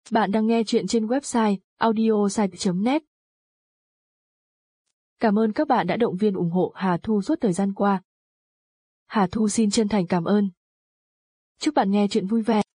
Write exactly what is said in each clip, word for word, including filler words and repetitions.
Bạn đang nghe chuyện trên website audiosite chấm net. Cảm ơn các bạn đã động viên ủng hộ Hà Thu suốt thời gian qua. Hà Thu xin chân thành cảm ơn. Chúc bạn nghe chuyện vui vẻ.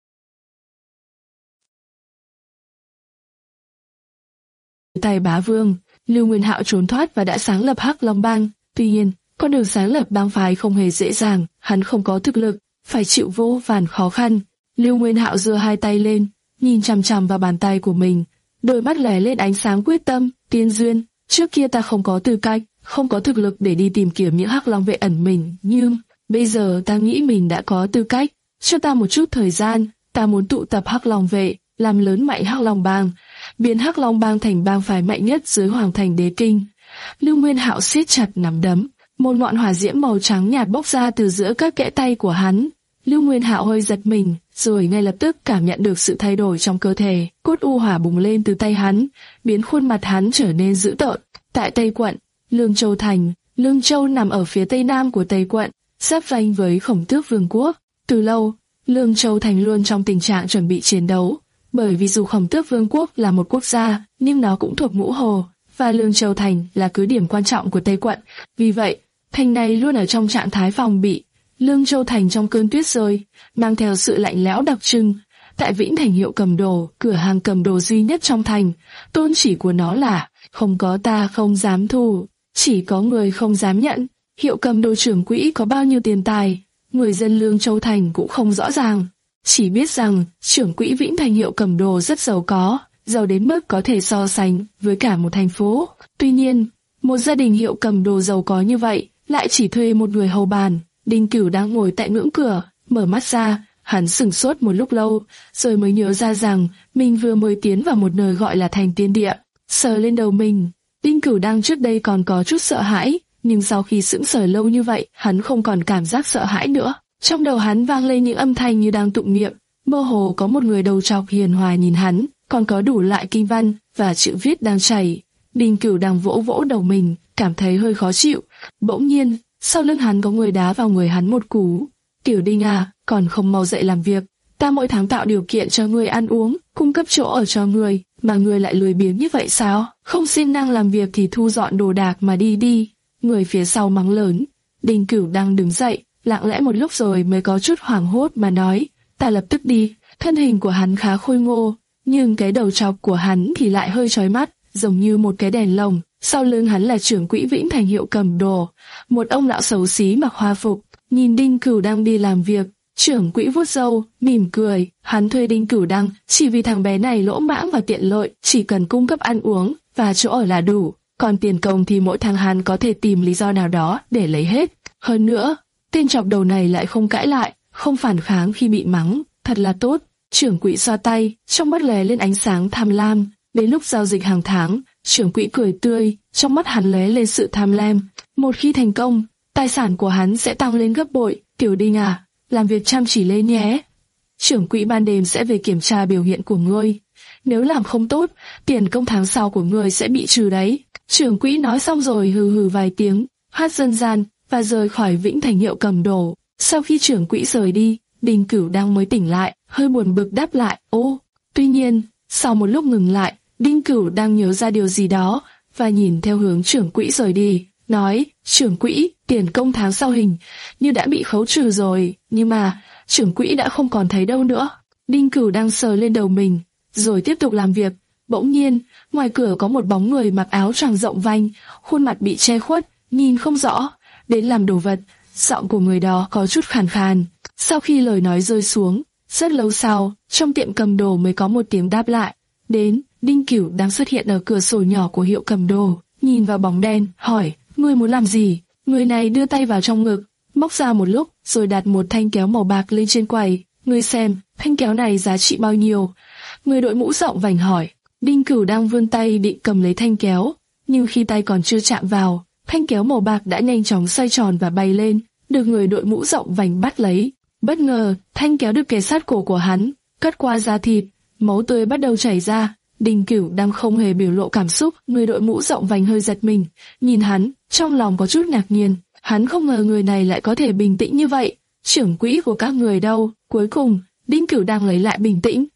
Tay Bá Vương, Lưu Nguyên Hạo trốn thoát và đã sáng lập Hắc Long Bang. Tuy nhiên, con đường sáng lập bang phái không hề dễ dàng, hắn không có thực lực, phải chịu vô vàn khó khăn. Lưu Nguyên Hạo giơ hai tay lên, nhìn chằm chằm vào bàn tay của mình, đôi mắt lóe lên ánh sáng quyết tâm. Tiên duyên, trước kia ta không có tư cách, không có thực lực để đi tìm kiếm những Hắc Long vệ ẩn mình, nhưng bây giờ ta nghĩ mình đã có tư cách. Cho ta một chút thời gian, ta muốn tụ tập Hắc Long vệ, làm lớn mạnh Hắc Long Bang, biến Hắc Long Bang thành bang phái mạnh nhất dưới Hoàng Thành Đế Kinh. Lưu Nguyên Hạo siết chặt nắm đấm, một ngọn hỏa diễm màu trắng nhạt bốc ra từ giữa các kẽ tay của hắn. Lưu Nguyên Hạo hơi giật mình, rồi ngay lập tức cảm nhận được sự thay đổi trong cơ thể. Cốt u hỏa bùng lên từ tay hắn, biến khuôn mặt hắn trở nên dữ tợn. Tại Tây Quận, Lương Châu Thành, Lương Châu nằm ở phía tây nam của Tây Quận, giáp ranh với Khổng Tước Vương quốc. Từ lâu, Lương Châu Thành luôn trong tình trạng chuẩn bị chiến đấu, bởi vì dù Khổng Tước Vương quốc là một quốc gia, nhưng nó cũng thuộc Ngũ Hồ, và Lương Châu Thành là cứ điểm quan trọng của Tây Quận. Vì vậy, thành này luôn ở trong trạng thái phòng bị. Lương Châu Thành trong cơn tuyết rơi, mang theo sự lạnh lẽo đặc trưng. Tại Vĩnh Thành hiệu cầm đồ, cửa hàng cầm đồ duy nhất trong thành, tôn chỉ của nó là không có ta không dám thu, chỉ có người không dám nhận. Hiệu cầm đồ trưởng quỹ có bao nhiêu tiền tài, người dân Lương Châu Thành cũng không rõ ràng, chỉ biết rằng trưởng quỹ Vĩnh Thành hiệu cầm đồ rất giàu có, giàu đến mức có thể so sánh với cả một thành phố. Tuy nhiên, một gia đình hiệu cầm đồ giàu có như vậy lại chỉ thuê một người hầu bàn. Đinh Cửu đang ngồi tại ngưỡng cửa, mở mắt ra, hắn sửng sốt một lúc lâu, rồi mới nhớ ra rằng mình vừa mới tiến vào một nơi gọi là Thành Tiên Địa. Sờ lên đầu mình, Đinh Cửu đang trước đây còn có chút sợ hãi, nhưng sau khi sững sờ lâu như vậy, hắn không còn cảm giác sợ hãi nữa. Trong đầu hắn vang lên những âm thanh như đang tụng niệm, mơ hồ có một người đầu trọc hiền hòa nhìn hắn, còn có đủ loại kinh văn và chữ viết đang chảy. Đinh Cửu đang vỗ vỗ đầu mình, cảm thấy hơi khó chịu. Bỗng nhiên, sau lưng hắn có người đá vào người hắn một cú. Tiểu Đinh à, còn không mau dậy làm việc. Ta mỗi tháng tạo điều kiện cho ngươi ăn uống, cung cấp chỗ ở cho ngươi, mà ngươi lại lười biếng như vậy sao? Không siêng năng làm việc thì thu dọn đồ đạc mà đi đi. Người phía sau mắng lớn. Đinh Cửu đang đứng dậy, lặng lẽ một lúc rồi mới có chút hoảng hốt mà nói, ta lập tức đi. Thân hình của hắn khá khôi ngô, nhưng cái đầu trọc của hắn thì lại hơi chói mắt, giống như một cái đèn lồng. Sau lưng hắn là trưởng quỹ Vĩnh Thành hiệu cầm đồ, một ông lão xấu xí mặc hoa phục, nhìn Đinh Cửu đang đi làm việc. Trưởng quỹ vuốt râu, mỉm cười, hắn thuê Đinh Cửu Đăng chỉ vì thằng bé này lỗ mãng và tiện lợi, chỉ cần cung cấp ăn uống và chỗ ở là đủ, còn tiền công thì mỗi tháng hắn có thể tìm lý do nào đó để lấy hết. Hơn nữa, tên chọc đầu này lại không cãi lại, không phản kháng khi bị mắng, thật là tốt. Trưởng quỹ xoa tay, trong mắt lóe lên ánh sáng tham lam. Đến lúc giao dịch hàng tháng, trưởng quỹ cười tươi, trong mắt hắn lóe lên sự tham lam. Một khi thành công, tài sản của hắn sẽ tăng lên gấp bội. Tiểu Đinh à, làm việc chăm chỉ lên nhé. Trưởng quỹ ban đêm sẽ về kiểm tra biểu hiện của ngươi. Nếu làm không tốt, tiền công tháng sau của ngươi sẽ bị trừ đấy. Trưởng quỹ nói xong rồi hừ hừ vài tiếng, hát dân gian và rời khỏi Vĩnh Thành hiệu cầm đồ. Sau khi trưởng quỹ rời đi, Đinh Cửu đang mới tỉnh lại, hơi buồn bực đáp lại, ô. Tuy nhiên, sau một lúc ngừng lại, Đinh Cửu đang nhớ ra điều gì đó, và nhìn theo hướng trưởng quỹ rời đi, nói, trưởng quỹ, tiền công tháng sau hình như đã bị khấu trừ rồi, nhưng mà, trưởng quỹ đã không còn thấy đâu nữa. Đinh Cửu đang sờ lên đầu mình, rồi tiếp tục làm việc. Bỗng nhiên, ngoài cửa có một bóng người mặc áo choàng rộng vành, khuôn mặt bị che khuất, nhìn không rõ, đến làm đồ vật. Giọng của người đó có chút khàn khàn. Sau khi lời nói rơi xuống, rất lâu sau, trong tiệm cầm đồ mới có một tiếng đáp lại. Đến, Đinh Cửu đang xuất hiện ở cửa sổ nhỏ của hiệu cầm đồ, nhìn vào bóng đen, hỏi, ngươi muốn làm gì? Người này đưa tay vào trong ngực, móc ra một lúc, rồi đặt một thanh kéo màu bạc lên trên quầy. Ngươi xem, thanh kéo này giá trị bao nhiêu? Người đội mũ rộng vành hỏi. Đinh Cửu đang vươn tay định cầm lấy thanh kéo, nhưng khi tay còn chưa chạm vào, thanh kéo màu bạc đã nhanh chóng xoay tròn và bay lên, được người đội mũ rộng vành bắt lấy. Bất ngờ, thanh kéo được kề sát cổ của hắn, cắt qua da thịt, máu tươi bắt đầu chảy ra. Đinh Cửu đang không hề biểu lộ cảm xúc, người đội mũ rộng vành hơi giật mình, nhìn hắn, trong lòng có chút ngạc nhiên. Hắn không ngờ người này lại có thể bình tĩnh như vậy. Trưởng quỹ của các người đâu? Cuối cùng, Đinh Cửu đang lấy lại bình tĩnh,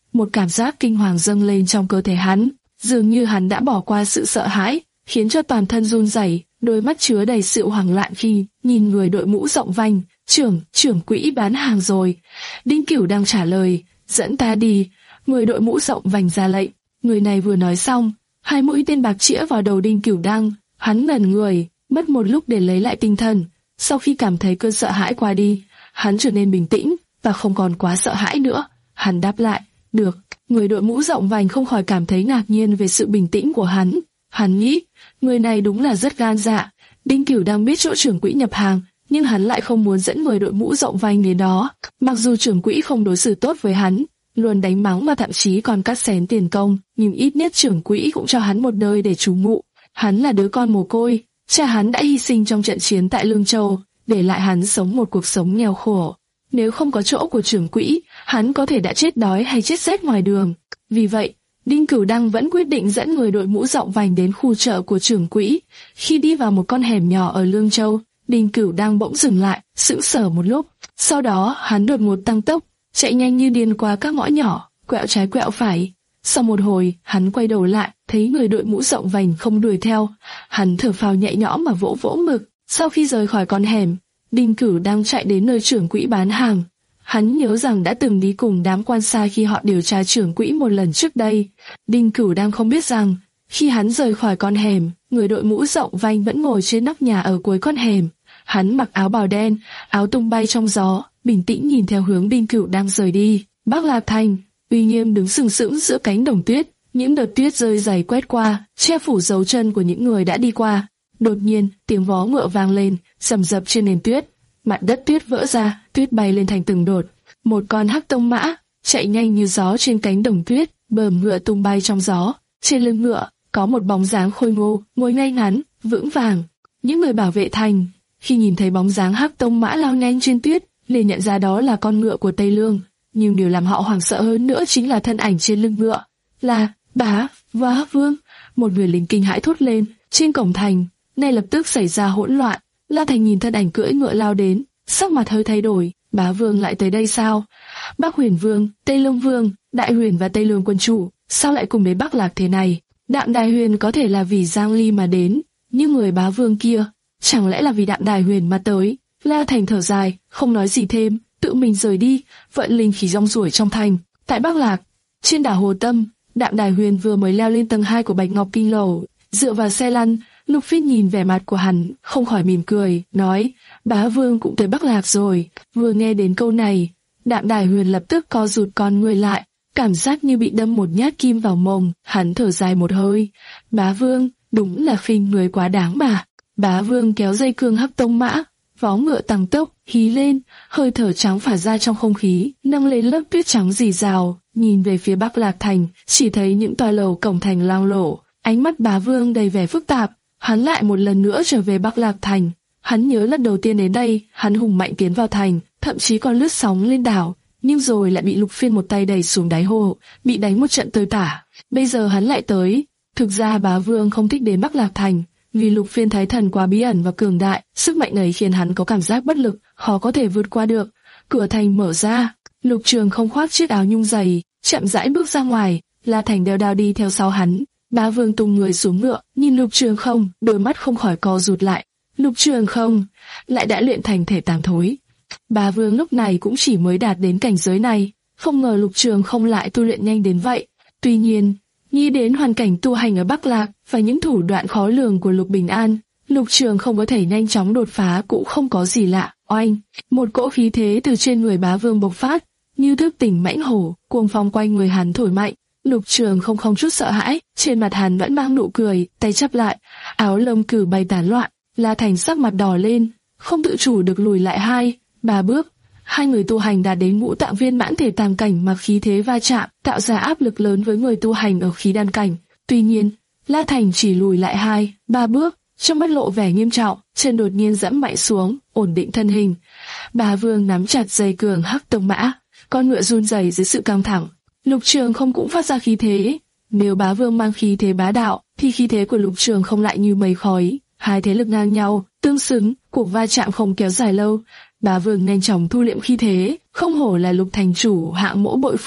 một cảm giác kinh hoàng dâng lên trong cơ thể hắn, dường như hắn đã bỏ qua sự sợ hãi, khiến cho toàn thân run rẩy, đôi mắt chứa đầy sự hoảng loạn khi nhìn người đội mũ rộng vành. Trưởng, trưởng quỹ bán hàng rồi. Đinh Cửu đang trả lời, dẫn ta đi. Người đội mũ rộng vành ra lệnh. Người này vừa nói xong, hai mũi tên bạc chĩa vào đầu Đinh Cửu Đăng. Hắn ngẩn người, mất một lúc để lấy lại tinh thần. Sau khi cảm thấy cơn sợ hãi qua đi, hắn trở nên bình tĩnh và không còn quá sợ hãi nữa. Hắn đáp lại, được. Người đội mũ rộng vành không khỏi cảm thấy ngạc nhiên về sự bình tĩnh của hắn. Hắn nghĩ, người này đúng là rất gan dạ. Đinh Cửu đang biết chỗ trưởng quỹ nhập hàng, nhưng hắn lại không muốn dẫn người đội mũ rộng vành đến đó. Mặc dù trưởng quỹ không đối xử tốt với hắn, luôn đánh mắng và thậm chí còn cắt xén tiền công, nhưng ít nhất trưởng quỹ cũng cho hắn một nơi để trú ngụ. Hắn là đứa con mồ côi, cha hắn đã hy sinh trong trận chiến tại Lương Châu, để lại hắn sống một cuộc sống nghèo khổ. Nếu không có chỗ của trưởng quỹ, hắn có thể đã chết đói hay chết rét ngoài đường. Vì vậy, Đinh Cửu Đăng vẫn quyết định dẫn người đội mũ rộng vành đến khu chợ của trưởng quỹ. Khi đi vào một con hẻm nhỏ ở Lương Châu, Đinh Cửu Đăng bỗng dừng lại, sững sờ một lúc. Sau đó, hắn đột ngột tăng tốc, chạy nhanh như điên qua các ngõ nhỏ, quẹo trái quẹo phải. Sau một hồi, hắn quay đầu lại, thấy người đội mũ rộng vành không đuổi theo. Hắn thở phào nhẹ nhõm mà vỗ vỗ ngực. Sau khi rời khỏi con hẻm, Đinh Cửu Đăng chạy đến nơi trưởng quỹ bán hàng. Hắn nhớ rằng đã từng đi cùng đám quan sai khi họ điều tra trưởng quỹ một lần trước đây. Đinh Cửu Đăng không biết rằng, khi hắn rời khỏi con hẻm, người đội mũ rộng vành vẫn ngồi trên nóc nhà ở cuối con hẻm. Hắn mặc áo bào đen, áo tung bay trong gió, bình tĩnh nhìn theo hướng Đinh Cửu Đăng rời đi. Bắc Lạc Thành, uy nghiêm đứng sừng sững giữa cánh đồng tuyết, những đợt tuyết rơi dày quét qua, che phủ dấu chân của những người đã đi qua. Đột nhiên, tiếng vó ngựa vang lên, rầm rập trên nền tuyết. Mặt đất tuyết vỡ ra, tuyết bay lên thành từng đột. Một con hắc tông mã chạy nhanh như gió trên cánh đồng tuyết, bờm ngựa tung bay trong gió. Trên lưng ngựa có một bóng dáng khôi ngô, ngồi ngay ngắn, vững vàng. Những người bảo vệ thành khi nhìn thấy bóng dáng hắc tông mã lao nhanh trên tuyết, liền nhận ra đó là con ngựa của Tây Lương. Nhưng điều làm họ hoảng sợ hơn nữa chính là thân ảnh trên lưng ngựa, là Bá Vá Vương. Một người lính kinh hãi thốt lên. Trên cổng thành, ngay lập tức xảy ra hỗn loạn. La Thành nhìn thân ảnh cưỡi ngựa lao đến, sắc mặt hơi thay đổi. Bá Vương lại tới đây sao? Bắc Huyền Vương, Tây Lương Vương, Đại Huyền và Tây Lương quân chủ, sao lại cùng đến Bắc Lạc thế này? Đạm Đài Huyền có thể là vì Giang Ly mà đến, nhưng người Bá Vương kia, chẳng lẽ là vì Đạm Đài Huyền mà tới? La Thành thở dài, không nói gì thêm, tự mình rời đi, vận linh khí rong ruổi trong thành. Tại Bắc Lạc, trên đảo Hồ Tâm, Đạm Đài Huyền vừa mới leo lên tầng hai của Bạch Ngọc Kinh Lầu, dựa vào xe lăn. Lục Phiết nhìn vẻ mặt của hắn, không khỏi mỉm cười, nói, Bá Vương cũng tới Bắc Lạc rồi. Vừa nghe đến câu này, Đạm Đài Huyền lập tức co rụt con người lại, cảm giác như bị đâm một nhát kim vào mồm. Hắn thở dài một hơi, Bá Vương, đúng là khinh người quá đáng mà. Bá Vương kéo dây cương hắc tông mã, vó ngựa tăng tốc, hí lên, hơi thở trắng phả ra trong không khí, nâng lên lớp tuyết trắng rì rào. Nhìn về phía Bắc Lạc Thành, chỉ thấy những tòa lầu cổng thành loang lổ. Ánh mắt Bá Vương đầy vẻ phức tạp. Hắn lại một lần nữa trở về Bắc Lạc Thành. Hắn nhớ lần đầu tiên đến đây, hắn hùng mạnh tiến vào thành, thậm chí còn lướt sóng lên đảo, nhưng rồi lại bị Lục Phiên một tay đẩy xuống đáy hồ, bị đánh một trận tơi tả. Bây giờ hắn lại tới. Thực ra Bá Vương không thích đến Bắc Lạc Thành, vì Lục Phiên thái thần quá bí ẩn và cường đại, sức mạnh ấy khiến hắn có cảm giác bất lực, khó có thể vượt qua được. Cửa thành mở ra, Lục Trường không khoác chiếc áo nhung dày, chậm rãi bước ra ngoài. La Thành đeo đao đi theo sau hắn. Bá Vương tung người xuống ngựa, nhìn Lục Trường không, đôi mắt không khỏi co rụt lại. Lục Trường không lại đã luyện thành thể tàng thối. Bá Vương lúc này cũng chỉ mới đạt đến cảnh giới này, không ngờ Lục Trường không lại tu luyện nhanh đến vậy. Tuy nhiên, nghĩ đến hoàn cảnh tu hành ở Bắc Lạc và những thủ đoạn khó lường của Lục Bình An, Lục Trường không có thể nhanh chóng đột phá cũng không có gì lạ. Oanh, một cỗ khí thế từ trên người Bá Vương bộc phát, như thức tỉnh mãnh hổ, cuồng phong quanh người hắn thổi mạnh. Lục Trường không không chút sợ hãi, trên mặt hắn vẫn mang nụ cười, tay chắp lại, áo lông cử bay tán loạn. La Thành sắc mặt đỏ lên, không tự chủ được lùi lại hai, ba bước. Hai người tu hành đạt đến ngũ tạng viên mãn thể tam cảnh mà khí thế va chạm, tạo ra áp lực lớn với người tu hành ở khí đan cảnh. Tuy nhiên, La Thành chỉ lùi lại hai, ba bước, trong mắt lộ vẻ nghiêm trọng, chân đột nhiên giẫm mạnh xuống, ổn định thân hình. Bá Vương nắm chặt dây cương hắc tông mã, con ngựa run rẩy dưới sự căng thẳng. Lục Trường không cũng phát ra khí thế. Nếu Bá Vương mang khí thế bá đạo, thì khí thế của Lục Trường không lại như mây khói. Hai thế lực ngang nhau, tương xứng, cuộc va chạm không kéo dài lâu. Bá Vương nhanh chóng thu liễm khí thế, không hổ là Lục thành chủ hạng mỗ bội phục.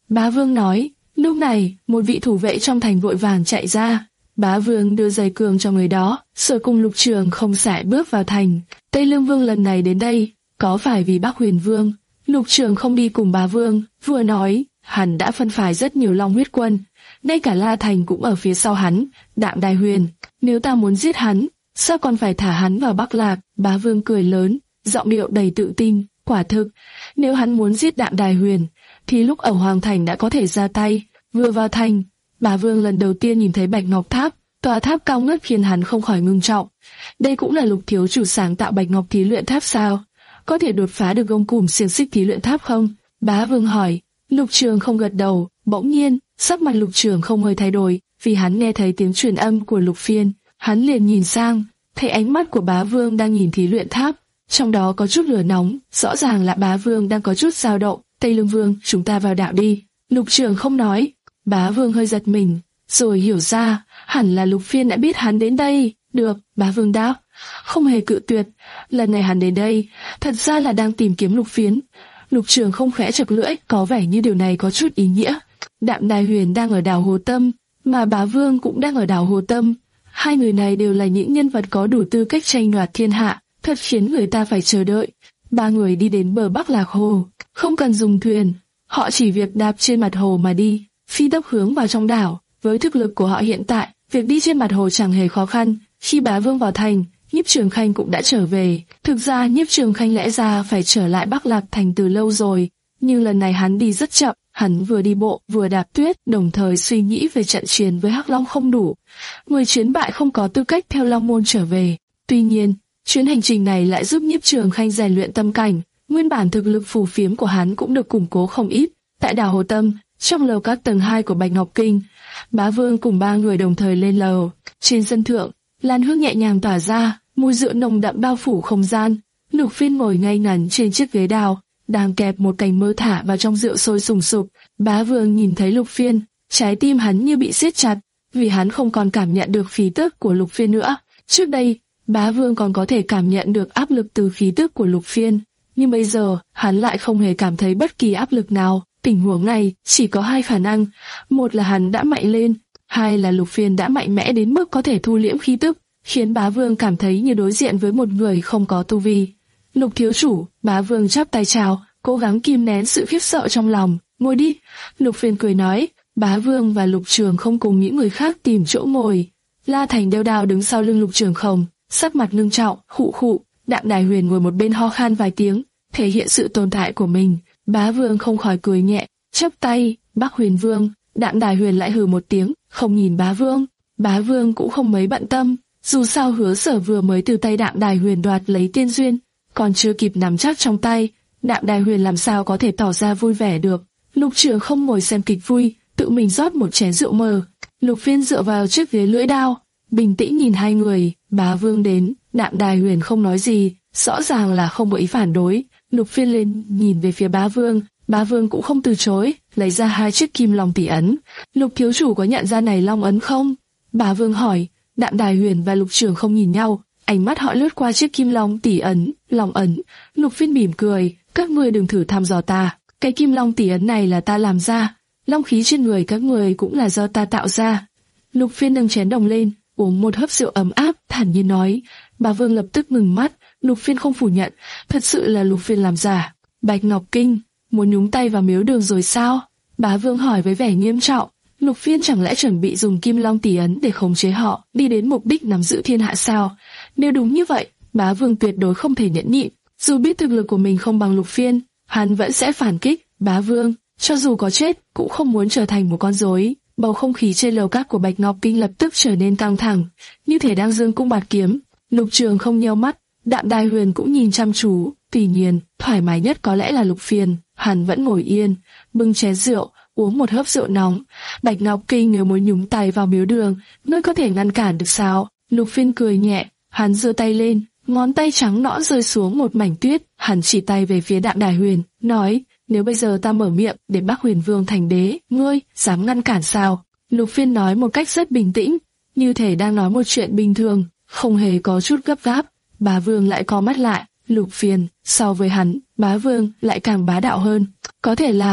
Bá Vương nói. Lúc này, một vị thủ vệ trong thành vội vàng chạy ra. Bá Vương đưa dây cương cho người đó, rồi cùng Lục Trường không sải bước vào thành. Tây Lương Vương lần này đến đây, có phải vì Bắc Huyền Vương? Lục Trường không đi cùng Bá Vương, vừa nói, hắn đã phân phái rất nhiều Long huyết quân, ngay cả La Thành cũng ở phía sau hắn. Đạm Đài Huyền, nếu ta muốn giết hắn, sao còn phải thả hắn vào Bắc Lạc? Bá Vương cười lớn, giọng điệu đầy tự tin. Quả thực, nếu hắn muốn giết Đạm Đài Huyền, thì lúc ở Hoàng Thành đã có thể ra tay. Vừa vào thành, Bá Vương lần đầu tiên nhìn thấy Bạch Ngọc Tháp, tòa tháp cao ngất khiến hắn không khỏi ngưng trọng. Đây cũng là Lục thiếu chủ sáng tạo Bạch Ngọc Thí Luyện Tháp sao? Có thể đột phá được gông cùm xiềng xích Thí Luyện Tháp không? Bá Vương hỏi. Lục Trường không gật đầu. Bỗng nhiên, sắc mặt Lục Trường không hơi thay đổi, vì hắn nghe thấy tiếng truyền âm của Lục Phiên. Hắn liền nhìn sang, thấy ánh mắt của Bá Vương đang nhìn Thí Luyện Tháp, trong đó có chút lửa nóng, rõ ràng là Bá Vương đang có chút dao động. Tây Lương Vương, chúng ta vào đạo đi. Lục Trường không nói. Bá Vương hơi giật mình, rồi hiểu ra, hẳn là Lục Phiên đã biết hắn đến đây. Được, Bá Vương đáp, không hề cự tuyệt. Lần này hắn đến đây, thật ra là đang tìm kiếm Lục Phiên. Lục Trường không khẽ chật lưỡi, có vẻ như điều này có chút ý nghĩa. Đạm Đài Huyền đang ở đảo Hồ Tâm, mà Bá Vương cũng đang ở đảo Hồ Tâm. Hai người này đều là những nhân vật có đủ tư cách tranh đoạt thiên hạ, thật khiến người ta phải chờ đợi. Ba người đi đến bờ Bắc Lạc Hồ, không cần dùng thuyền, họ chỉ việc đạp trên mặt hồ mà đi, phi tốc hướng vào trong đảo. Với thực lực của họ hiện tại, việc đi trên mặt hồ chẳng hề khó khăn. Khi Bá Vương vào thành, Nhiếp Trường Khanh cũng đã trở về. Thực ra Nhiếp Trường Khanh lẽ ra phải trở lại Bắc Lạc Thành từ lâu rồi, nhưng lần này hắn đi rất chậm. Hắn vừa đi bộ vừa đạp tuyết, đồng thời suy nghĩ về trận chiến với Hắc Long không đủ. Người chiến bại không có tư cách theo Long môn trở về. Tuy nhiên, chuyến hành trình này lại giúp Nhiếp Trường Khanh rèn luyện tâm cảnh. Nguyên bản thực lực phù phiếm của hắn cũng được củng cố không ít. Tại đảo Hồ Tâm, trong lầu các tầng hai của Bạch Ngọc Kinh, Bá Vương cùng ba người đồng thời lên lầu. Trên sân thượng, lan hương nhẹ nhàng tỏa ra, mùi rượu nồng đậm bao phủ không gian. Lục Phiên ngồi ngay ngắn trên chiếc ghế đào, đang kẹp một cành mơ thả vào trong rượu sôi sùng sục. Bá Vương nhìn thấy Lục Phiên, trái tim hắn như bị siết chặt, vì hắn không còn cảm nhận được khí tức của Lục Phiên nữa. Trước đây, Bá Vương còn có thể cảm nhận được áp lực từ khí tức của Lục Phiên, nhưng bây giờ hắn lại không hề cảm thấy bất kỳ áp lực nào. Tình huống này chỉ có hai khả năng, một là hắn đã mạnh lên, hai là Lục Phiên đã mạnh mẽ đến mức có thể thu liễm khí tức, khiến Bá Vương cảm thấy như đối diện với một người không có tu vi. Lục thiếu chủ, Bá Vương chắp tay chào, cố gắng kìm nén sự khiếp sợ trong lòng. Ngồi đi. Lục Phiên cười nói. Bá Vương và Lục Trường không cùng những người khác tìm chỗ ngồi. La Thành đeo đao đứng sau lưng Lục Trường không, sắc mặt ngưng trọng, khụ khụ. Đạm Đài Huyền ngồi một bên ho khan vài tiếng, thể hiện sự tồn tại của mình. Bá Vương không khỏi cười nhẹ, chắp tay. Bắc Huyền Vương. Đạm Đài Huyền lại hừ một tiếng, không nhìn Bá Vương. Bá Vương cũng không mấy bận tâm, dù sao Hứa Sở vừa mới từ tay Đạm Đài Huyền đoạt lấy tiên duyên, còn chưa kịp nắm chắc trong tay, Đạm Đài Huyền làm sao có thể tỏ ra vui vẻ được. Lục Trường không ngồi xem kịch vui, tự mình rót một chén rượu mờ. Lục Phiên dựa vào chiếc ghế lưỡi đao, bình tĩnh nhìn hai người. Bá Vương đến, Đạm Đài Huyền không nói gì, rõ ràng là không có ý phản đối. Lục Phiên lên nhìn về phía Bá Vương, Bá Vương cũng không từ chối, lấy ra hai chiếc kim long tỷ ấn. Lục thiếu chủ có nhận ra này long ấn không? Bá Vương hỏi. Đạm Đài Huyền và Lục Trường không nhìn nhau, ánh mắt họ lướt qua chiếc kim long tỷ ấn, long ấn. Lục Phiên mỉm cười, các ngươi đừng thử thăm dò ta, cái kim long tỷ ấn này là ta làm ra, long khí trên người các người cũng là do ta tạo ra. Lục Phiên nâng chén đồng lên, uống một hớp rượu ấm áp, thản nhiên nói. Bá Vương lập tức ngừng mắt. Lục Phiên không phủ nhận, thật sự là Lục Phiên làm giả. Bạch Ngọc Kinh, muốn nhúng tay vào miếu đường rồi sao? Bá Vương hỏi với vẻ nghiêm trọng. Lục Phiên chẳng lẽ chuẩn bị dùng kim long tỷ ấn để khống chế họ, đi đến mục đích nắm giữ thiên hạ sao? Nếu đúng như vậy, Bá Vương tuyệt đối không thể nhẫn nhịn. Dù biết thực lực của mình không bằng Lục Phiên, hắn vẫn sẽ phản kích. Bá Vương, cho dù có chết, cũng không muốn trở thành một con rối. Bầu không khí trên lầu các của Bạch Ngọc Kinh lập tức trở nên căng thẳng, như thể đang giương cung bạt kiếm. Lục Trường không nheo mắt, Đạm Đài Huyền cũng nhìn chăm chú. Tuy nhiên, thoải mái nhất có lẽ là Lục Phiên. Hắn vẫn ngồi yên, bưng chén rượu, uống một hớp rượu nóng. Bạch Ngọc Kinh nếu muốn nhúng tay vào miếu đường, ngươi có thể ngăn cản được sao? Lục Phiên cười nhẹ, hắn giơ tay lên, ngón tay trắng nõn rơi xuống một mảnh tuyết. Hắn chỉ tay về phía Đạm Đài Huyền, nói: nếu bây giờ ta mở miệng để Bắc Huyền Vương thành đế, ngươi dám ngăn cản sao? Lục Phiên nói một cách rất bình tĩnh, như thể đang nói một chuyện bình thường, không hề có chút gấp gáp. Bá Vương lại co mắt lại. Lục Phiên, so với hắn, Bá Vương lại càng bá đạo hơn. Có thể là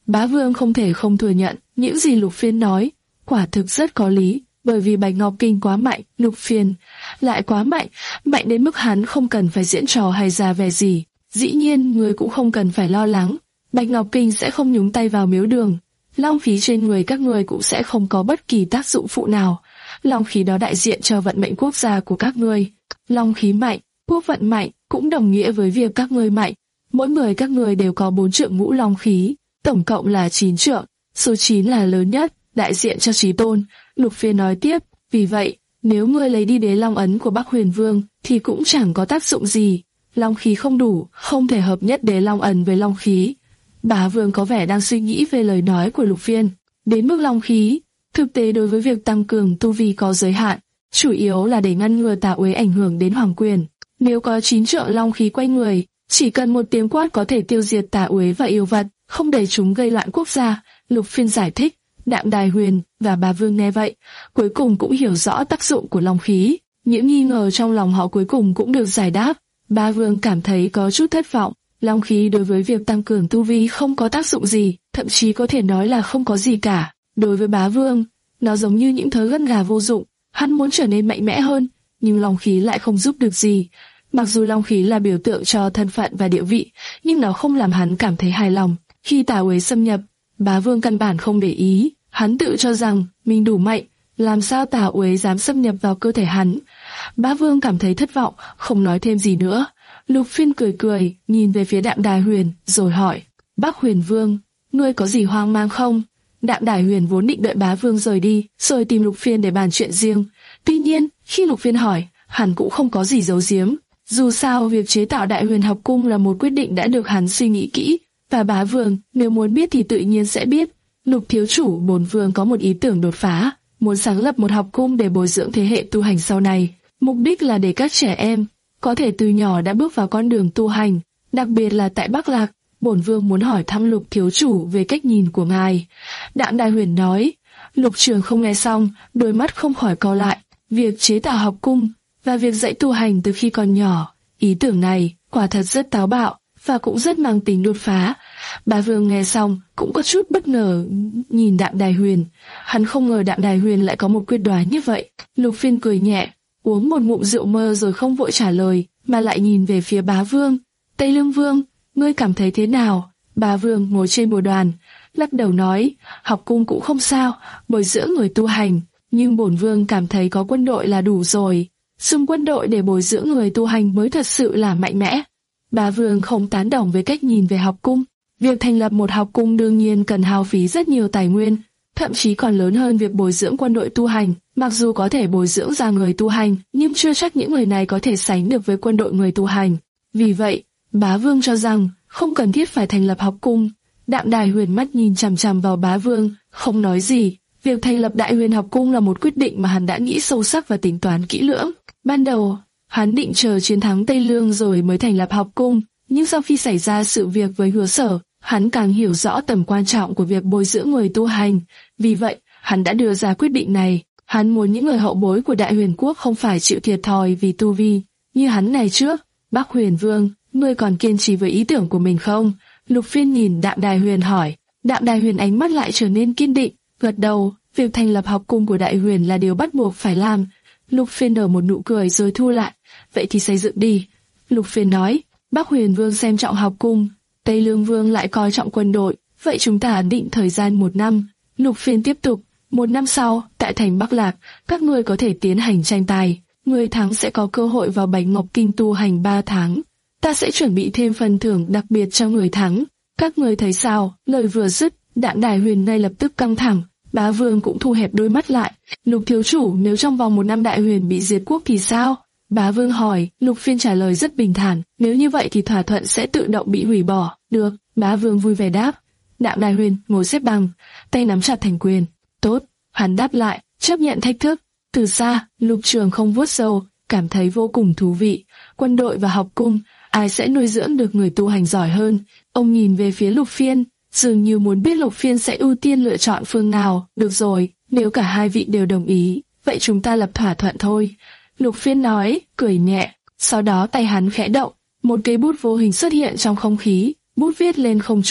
Bá Vương không thể không thừa nhận, những gì Lục Phiên nói, quả thực rất có lý, bởi vì Bạch Ngọc Kinh quá mạnh, Lục Phiên lại quá mạnh, mạnh đến mức hắn không cần phải diễn trò hay ra vẻ gì. Dĩ nhiên, người cũng không cần phải lo lắng, Bạch Ngọc Kinh sẽ không nhúng tay vào miếu đường, long khí trên người các người cũng sẽ không có bất kỳ tác dụng phụ nào. Long khí đó đại diện cho vận mệnh quốc gia của các ngươi. Long khí mạnh, quốc vận mạnh, cũng đồng nghĩa với việc các ngươi mạnh. Mỗi người các ngươi đều có bốn trượng ngũ long khí, tổng cộng là chín trượng, số chín là lớn nhất, đại diện cho chí tôn. Lục Phiên nói tiếp, vì vậy, nếu ngươi lấy đi đế long ấn của Bắc Huyền Vương, thì cũng chẳng có tác dụng gì. Long khí không đủ, không thể hợp nhất đế long ấn với long khí. Bá Vương có vẻ đang suy nghĩ về lời nói của Lục Phiên. Đến mức long khí, thực tế đối với việc tăng cường tu vi có giới hạn, chủ yếu là để ngăn ngừa Tà Uế ảnh hưởng đến hoàng quyền. Nếu có chín trượng long khí quanh người, chỉ cần một tiếng quát có thể tiêu diệt Tà Uế và yêu vật, không để chúng gây loạn quốc gia. Lục Phiên giải thích. Đạm Đài Huyền và Bá Vương nghe vậy, cuối cùng cũng hiểu rõ tác dụng của long khí. Những nghi ngờ trong lòng họ cuối cùng cũng được giải đáp. Bá Vương cảm thấy có chút thất vọng. Long khí đối với việc tăng cường tu vi không có tác dụng gì, thậm chí có thể nói là không có gì cả. Đối với Bá Vương, nó giống như những thớ gân gà vô dụng. Hắn muốn trở nên mạnh mẽ hơn, nhưng long khí lại không giúp được gì. Mặc dù long khí là biểu tượng cho thân phận và địa vị, nhưng nó không làm hắn cảm thấy hài lòng. Khi Tà Uế xâm nhập, Bá Vương căn bản không để ý. Hắn tự cho rằng mình đủ mạnh, làm sao Tà Uế dám xâm nhập vào cơ thể hắn. Bá Vương cảm thấy thất vọng, không nói thêm gì nữa. Lục Phiên cười cười, nhìn về phía Đạm Đài Huyền, rồi hỏi, Bắc Huyền Vương, ngươi có gì hoang mang không? Đạm Đài Huyền vốn định đợi Bá Vương rời đi, rồi tìm Lục Phiên để bàn chuyện riêng. Tuy nhiên, khi Lục Phiên hỏi, hắn cũng không có gì giấu giếm. Dù sao, việc chế tạo Đại Huyền học cung là một quyết định đã được hắn suy nghĩ kỹ, và Bá Vương, nếu muốn biết thì tự nhiên sẽ biết. Lục thiếu chủ Bổn Vương có một ý tưởng đột phá, muốn sáng lập một học cung để bồi dưỡng thế hệ tu hành sau này. Mục đích là để các trẻ em có thể từ nhỏ đã bước vào con đường tu hành, đặc biệt là tại Bắc Lạc. Bổn Vương muốn hỏi thăm Lục thiếu chủ về cách nhìn của ngài. Đạm Đài Huyền nói. Lục Trường không nghe xong, đôi mắt không khỏi cau lại. Việc chế tạo học cung và việc dạy tu hành từ khi còn nhỏ, ý tưởng này quả thật rất táo bạo và cũng rất mang tính đột phá. Bá Vương nghe xong cũng có chút bất ngờ nhìn Đạm Đài Huyền. Hắn không ngờ Đạm Đài Huyền lại có một quyết đoán như vậy. Lục Phiên cười nhẹ, uống một ngụm rượu mơ rồi không vội trả lời, mà lại nhìn về phía Bá Vương. Tây Lương Vương, ngươi cảm thấy thế nào? Bá Vương ngồi trên bồ đoàn, lắc đầu nói, học cung cũng không sao, bồi dưỡng người tu hành, nhưng bổn Vương cảm thấy có quân đội là đủ rồi. Dùng quân đội để bồi dưỡng người tu hành mới thật sự là mạnh mẽ. Bá Vương không tán đồng với cách nhìn về học cung. Việc thành lập một học cung đương nhiên cần hao phí rất nhiều tài nguyên, thậm chí còn lớn hơn việc bồi dưỡng quân đội tu hành. Mặc dù có thể bồi dưỡng ra người tu hành, nhưng chưa chắc những người này có thể sánh được với quân đội người tu hành. Vì vậy, Bá Vương cho rằng không cần thiết phải thành lập học cung. Đạm Đài Huyền mắt nhìn chằm chằm vào Bá Vương, không nói gì. Việc thành lập Đại Huyền học cung là một quyết định mà hắn đã nghĩ sâu sắc và tính toán kỹ lưỡng. Ban đầu, hắn định chờ chiến thắng Tây Lương rồi mới thành lập học cung, nhưng sau khi xảy ra sự việc với Hứa Sở, hắn càng hiểu rõ tầm quan trọng của việc bồi dưỡng người tu hành. Vì vậy, hắn đã đưa ra quyết định này. Hắn muốn những người hậu bối của Đại Huyền quốc không phải chịu thiệt thòi vì tu vi như hắn này trước. Bắc Huyền Vương, ngươi còn kiên trì với ý tưởng của mình không? Lục Phiên nhìn Đạm Đài Huyền hỏi. Đạm Đài Huyền ánh mắt lại trở nên kiên định, gật đầu. Việc thành lập học cung của Đại Huyền là điều bắt buộc phải làm. Lục Phiên nở một nụ cười rồi thu lại. Vậy thì xây dựng đi. Lục Phiên nói. Bắc Huyền Vương xem trọng học cung, Tây Lương Vương lại coi trọng quân đội. Vậy chúng ta định thời gian một năm. Lục Phiên tiếp tục. Một năm sau, tại thành Bắc Lạc, các ngươi có thể tiến hành tranh tài. Người thắng sẽ có cơ hội vào Bạch Ngọc Kinh tu hành ba tháng. Ta sẽ chuẩn bị thêm phần thưởng đặc biệt cho người thắng. Các ngươi thấy sao? Lời vừa dứt, Đạm Đài Huyền ngay lập tức căng thẳng. Bá Vương cũng thu hẹp đôi mắt lại. Lục thiếu chủ, nếu trong vòng một năm Đại Huyền bị diệt quốc thì sao? Bá Vương hỏi. Lục Phiên trả lời rất bình thản. Nếu như vậy thì thỏa thuận sẽ tự động bị hủy bỏ. Được. Bá Vương vui vẻ đáp. Đạm Đài Huyền ngồi xếp bằng, tay nắm chặt thành quyền. Tốt. Hắn đáp lại, chấp nhận thách thức. Từ xa, Lục Trường không vuốt râu, cảm thấy vô cùng thú vị. Quân đội và học cung, ai sẽ nuôi dưỡng được người tu hành giỏi hơn? Ông nhìn về phía Lục Phiên, dường như muốn biết Lục Phiên sẽ ưu tiên lựa chọn phương nào. Được rồi, nếu cả hai vị đều đồng ý, vậy chúng ta lập thỏa thuận thôi. Lục Phiên nói, cười nhẹ. Sau đó tay hắn khẽ động, một cây bút vô hình xuất hiện trong không khí. Bút viết lên không trung,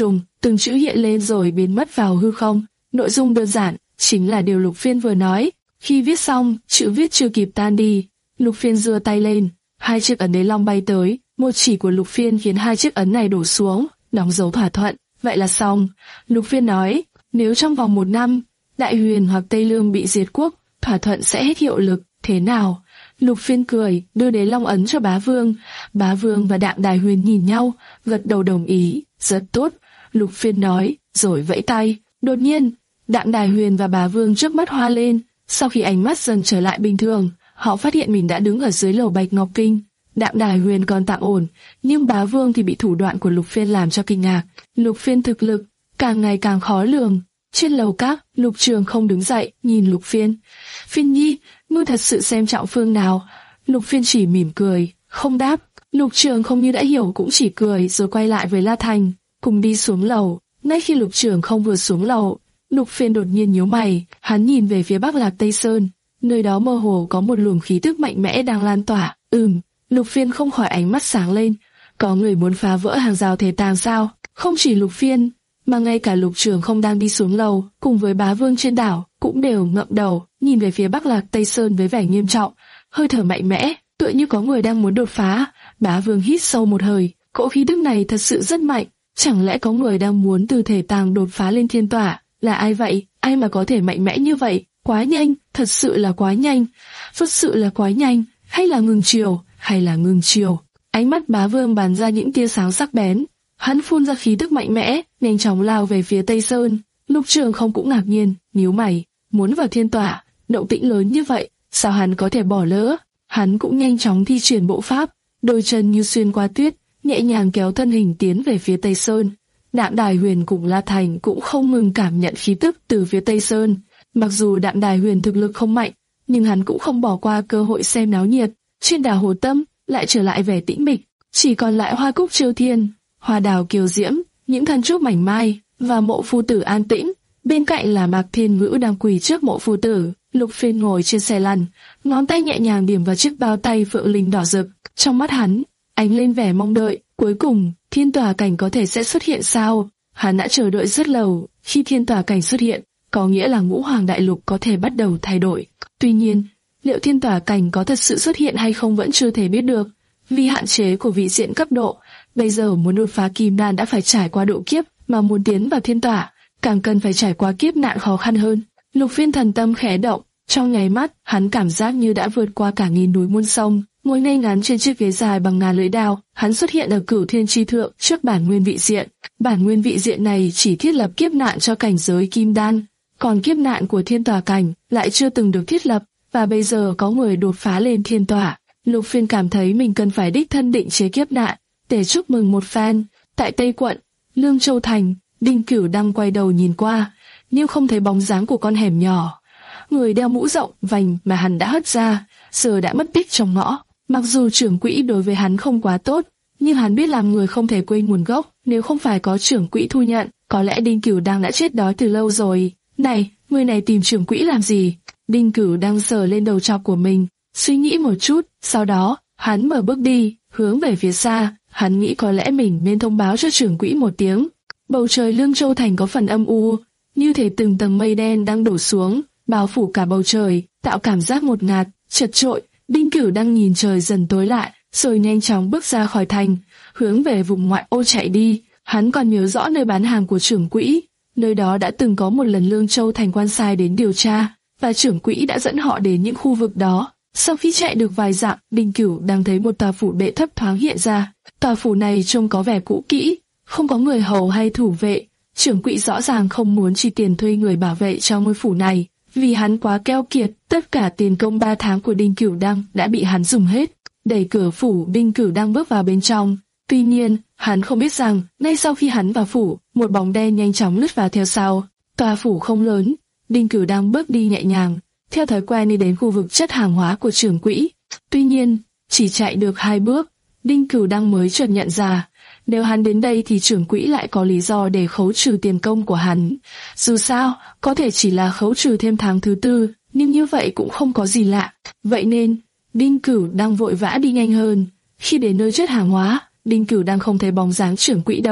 từng chữ hiện lên rồi biến mất vào hư không. Nội dung đơn giản, chính là điều Lục Phiên vừa nói. Khi viết xong, chữ viết chưa kịp tan đi, Lục Phiên giơ tay lên, hai chiếc ấn đế long bay tới, một chỉ của Lục Phiên khiến hai chiếc ấn này đổ xuống, đóng dấu thỏa thuận. Vậy là xong. Lục Phiên nói, nếu trong vòng một năm, Đại Huyền hoặc Tây Lương bị diệt quốc, thỏa thuận sẽ hết hiệu lực. Thế nào? Lục Phiên cười, đưa đế long ấn cho Bá Vương. Bá Vương và Đạm Đài Huyền nhìn nhau, gật đầu đồng ý. Rất tốt, Lục Phiên nói, rồi vẫy tay. Đột nhiên, Đạm Đài Huyền và Bá Vương trước mắt hoa lên. Sau khi ánh mắt dần trở lại bình thường, họ phát hiện mình đã đứng ở dưới lầu Bạch Ngọc Kinh. Đạm Đài Huyền còn tạm ổn, nhưng Bá Vương thì bị thủ đoạn của Lục Phiên làm cho kinh ngạc. Lục Phiên thực lực càng ngày càng khó lường. Trên lầu các, Lục Trường không đứng dậy, nhìn Lục Phiên. Phiên nhi, ngươi thật sự xem trọng phương nào? Lục Phiên chỉ mỉm cười, không đáp. Lục Trường không như đã hiểu cũng chỉ cười rồi quay lại với La Thành, cùng đi xuống lầu. Ngay khi Lục Trường không vừa xuống lầu, Lục Phiên đột nhiên nhíu mày, hắn nhìn về phía Bắc Lạc Tây Sơn, nơi đó mơ hồ có một luồng khí tức mạnh mẽ đang lan tỏa. Ừm, Lục Phiên không khỏi ánh mắt sáng lên. Có người muốn phá vỡ hàng rào thể tàng sao? Không chỉ Lục Phiên, mà ngay cả Lục Trường không đang đi xuống lầu, cùng với Bá Vương trên đảo, cũng đều ngậm đầu, nhìn về phía Bắc Lạc Tây Sơn với vẻ nghiêm trọng, hơi thở mạnh mẽ, tựa như có người đang muốn đột phá. Bá Vương hít sâu một hơi, cỗ khí tức này thật sự rất mạnh, chẳng lẽ có người đang muốn từ thể tàng đột phá lên thiên tỏa? Là ai vậy? Ai mà có thể mạnh mẽ như vậy? Quá nhanh, thật sự là quá nhanh, thật sự là quá nhanh. Hay là ngừng chiều, hay là ngừng chiều? Ánh mắt Bá Vương bắn ra những tia sáng sắc bén. Hắn phun ra khí tức mạnh mẽ, nhanh chóng lao về phía Tây Sơn. Lục Trường không cũng ngạc nhiên, nhíu mày, muốn vào thiên tỏa, động tĩnh lớn như vậy, sao hắn có thể bỏ lỡ? Hắn cũng nhanh chóng thi triển bộ pháp, đôi chân như xuyên qua tuyết, nhẹ nhàng kéo thân hình tiến về phía Tây Sơn. Đạm Đài Huyền cùng La Thành cũng không ngừng cảm nhận khí tức từ phía Tây Sơn. Mặc dù Đạm Đài Huyền thực lực không mạnh, nhưng hắn cũng không bỏ qua cơ hội xem náo nhiệt. Trên đảo Hồ Tâm lại trở lại vẻ tĩnh mịch, chỉ còn lại hoa cúc chiêu thiên, hoa đào kiều diễm, những thân trúc mảnh mai và mộ phu tử an tĩnh. Bên cạnh là Mạc Thiên Ngữ đang quỳ trước mộ phu tử. Lục Phiên ngồi trên xe lăn, ngón tay nhẹ nhàng điểm vào chiếc bao tay phượng linh đỏ rực. Trong mắt hắn ánh lên vẻ mong đợi. Cuối cùng, thiên tỏa cảnh có thể sẽ xuất hiện sao? Hắn đã chờ đợi rất lâu. Khi thiên tỏa cảnh xuất hiện, có nghĩa là ngũ hoàng đại lục có thể bắt đầu thay đổi. Tuy nhiên, liệu thiên tỏa cảnh có thật sự xuất hiện hay không vẫn chưa thể biết được. Vì hạn chế của vị diện cấp độ, bây giờ muốn đột phá kim đan đã phải trải qua độ kiếp, mà muốn tiến vào thiên tỏa, càng cần phải trải qua kiếp nạn khó khăn hơn. Lục Phiên thần tâm khẽ động, trong nháy mắt, hắn cảm giác như đã vượt qua cả nghìn núi muôn sông. Ngồi ngay ngắn trên chiếc ghế dài bằng ngà lưỡi đao, hắn xuất hiện ở Cửu Thiên Chi Thượng trước bản nguyên vị diện. Bản nguyên vị diện này chỉ thiết lập kiếp nạn cho cảnh giới kim đan, còn kiếp nạn của thiên tỏa cảnh lại chưa từng được thiết lập, và bây giờ có người đột phá lên thiên tỏa. Lục Phiên cảm thấy mình cần phải đích thân định chế kiếp nạn để chúc mừng một phen. Tại Tây Quận, Lương Châu Thành, Đinh Cửu đang quay đầu nhìn qua, nhưng không thấy bóng dáng của con hẻm nhỏ. Người đeo mũ rộng vành mà hắn đã hất ra, giờ đã mất tích trong ngõ. Mặc dù trưởng quỹ đối với hắn không quá tốt, nhưng hắn biết làm người không thể quên nguồn gốc. Nếu không phải có trưởng quỹ thu nhận, có lẽ Đinh Cửu đang đã chết đói từ lâu rồi. Này, người này tìm trưởng quỹ làm gì? Đinh Cửu đang sờ lên đầu trọc của mình, suy nghĩ một chút. Sau đó, hắn mở bước đi, hướng về phía xa. Hắn nghĩ có lẽ mình nên thông báo cho trưởng quỹ một tiếng. Bầu trời Lương Châu Thành có phần âm u, như thể từng tầng mây đen đang đổ xuống, bao phủ cả bầu trời, tạo cảm giác ngột ngạt, chật chội. Đinh Cửu đang nhìn trời dần tối lại, rồi nhanh chóng bước ra khỏi thành, hướng về vùng ngoại ô chạy đi. Hắn còn nhớ rõ nơi bán hàng của trưởng quỹ, nơi đó đã từng có một lần Lương Châu Thành quan sai đến điều tra, và trưởng quỹ đã dẫn họ đến những khu vực đó. Sau khi chạy được vài dặm, Đinh Cửu đang thấy một tòa phủ đệ thấp thoáng hiện ra. Tòa phủ này trông có vẻ cũ kỹ, không có người hầu hay thủ vệ. Trưởng quỹ rõ ràng không muốn chi tiền thuê người bảo vệ cho ngôi phủ này, vì hắn quá keo kiệt. Tất cả tiền công ba tháng của Đinh Cửu Đăng đã bị hắn dùng hết. Đẩy cửa phủ, Đinh Cửu Đăng bước vào bên trong. Tuy nhiên, hắn không biết rằng, ngay sau khi hắn vào phủ, một bóng đen nhanh chóng lướt vào theo sau. Tòa phủ không lớn, Đinh Cửu Đăng bước đi nhẹ nhàng, theo thói quen đi đến khu vực chất hàng hóa của trưởng quỹ. Tuy nhiên, chỉ chạy được hai bước, Đinh Cửu Đăng mới chợt nhận ra, nếu hắn đến đây thì trưởng quỹ lại có lý do để khấu trừ tiền công của hắn. Dù sao, có thể chỉ là khấu trừ thêm tháng thứ tư, nhưng như vậy cũng không có gì lạ. Vậy nên, Đinh Cửu đang vội vã đi nhanh hơn. Khi đến nơi chất hàng hóa, Đinh Cửu đang không thấy bóng dáng trưởng quỹ đâu.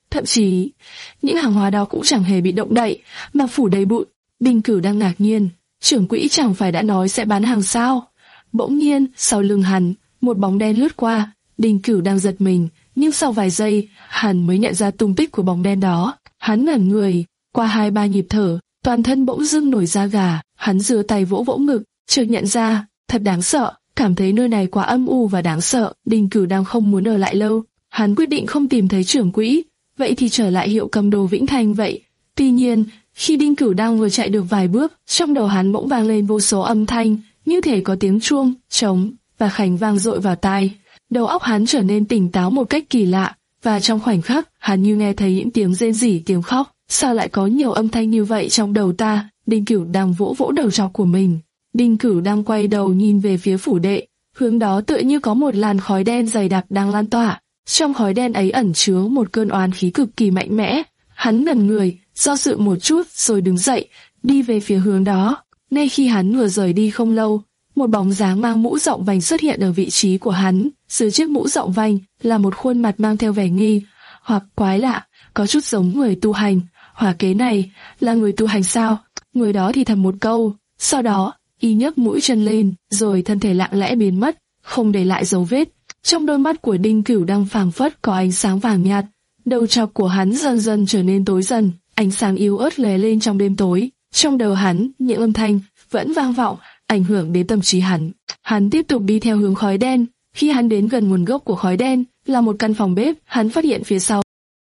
thậm chí những hàng hóa đó cũng chẳng hề bị động đậy, mà phủ đầy bụi. Đinh Cửu đang ngạc nhiên, trưởng quỹ chẳng phải đã nói sẽ bán hàng sao? Bỗng nhiên, sau lưng hắn, một bóng đen lướt qua. Đinh Cửu đang giật mình, nhưng sau vài giây, hắn mới nhận ra tung tích của bóng đen đó. Hắn ngẩn người, qua hai ba nhịp thở, toàn thân bỗng dưng nổi da gà. Hắn giơ tay vỗ vỗ ngực, chợt nhận ra, thật đáng sợ, cảm thấy nơi này quá âm u và đáng sợ. Đinh Cửu đang không muốn ở lại lâu, hắn quyết định không tìm thấy trưởng quỹ, vậy thì trở lại hiệu cầm đồ Vĩnh Thành vậy. Tuy nhiên, khi Đinh Cửu đang vừa chạy được vài bước, trong đầu hắn bỗng vang lên vô số âm thanh, như thể có tiếng chuông, trống và khánh vang dội vào tai. Đầu óc hắn trở nên tỉnh táo một cách kỳ lạ, và trong khoảnh khắc, hắn như nghe thấy những tiếng rên rỉ, tiếng khóc. Sao lại có nhiều âm thanh như vậy trong đầu ta? Đinh Cửu đang vỗ vỗ đầu trọc của mình. Đinh Cửu đang quay đầu nhìn về phía phủ đệ, hướng đó tựa như có một làn khói đen dày đặc đang lan tỏa. Trong khói đen ấy ẩn chứa một cơn oán khí cực kỳ mạnh mẽ. Hắn ngẩn người, do dự một chút rồi đứng dậy, đi về phía hướng đó. Ngay khi hắn vừa rời đi không lâu, một bóng dáng mang mũ rộng vành xuất hiện ở vị trí của hắn. Dưới chiếc mũ rộng vành là một khuôn mặt mang theo vẻ nghi hoặc quái lạ, có chút giống người tu hành. Hỏa kế này là người tu hành sao? Người đó thì thầm một câu, sau đó y nhấc mũi chân lên, rồi thân thể lặng lẽ biến mất, không để lại dấu vết. Trong đôi mắt của Đinh Cửu đang phảng phất có ánh sáng vàng nhạt, đầu trọc của hắn dần dần trở nên tối dần, ánh sáng yếu ớt lóe lên trong đêm tối. Trong đầu hắn, những âm thanh vẫn vang vọng, ảnh hưởng đến tâm trí hắn. Hắn tiếp tục đi theo hướng khói đen. Khi hắn đến gần nguồn gốc của khói đen, là một căn phòng bếp, hắn phát hiện phía sau.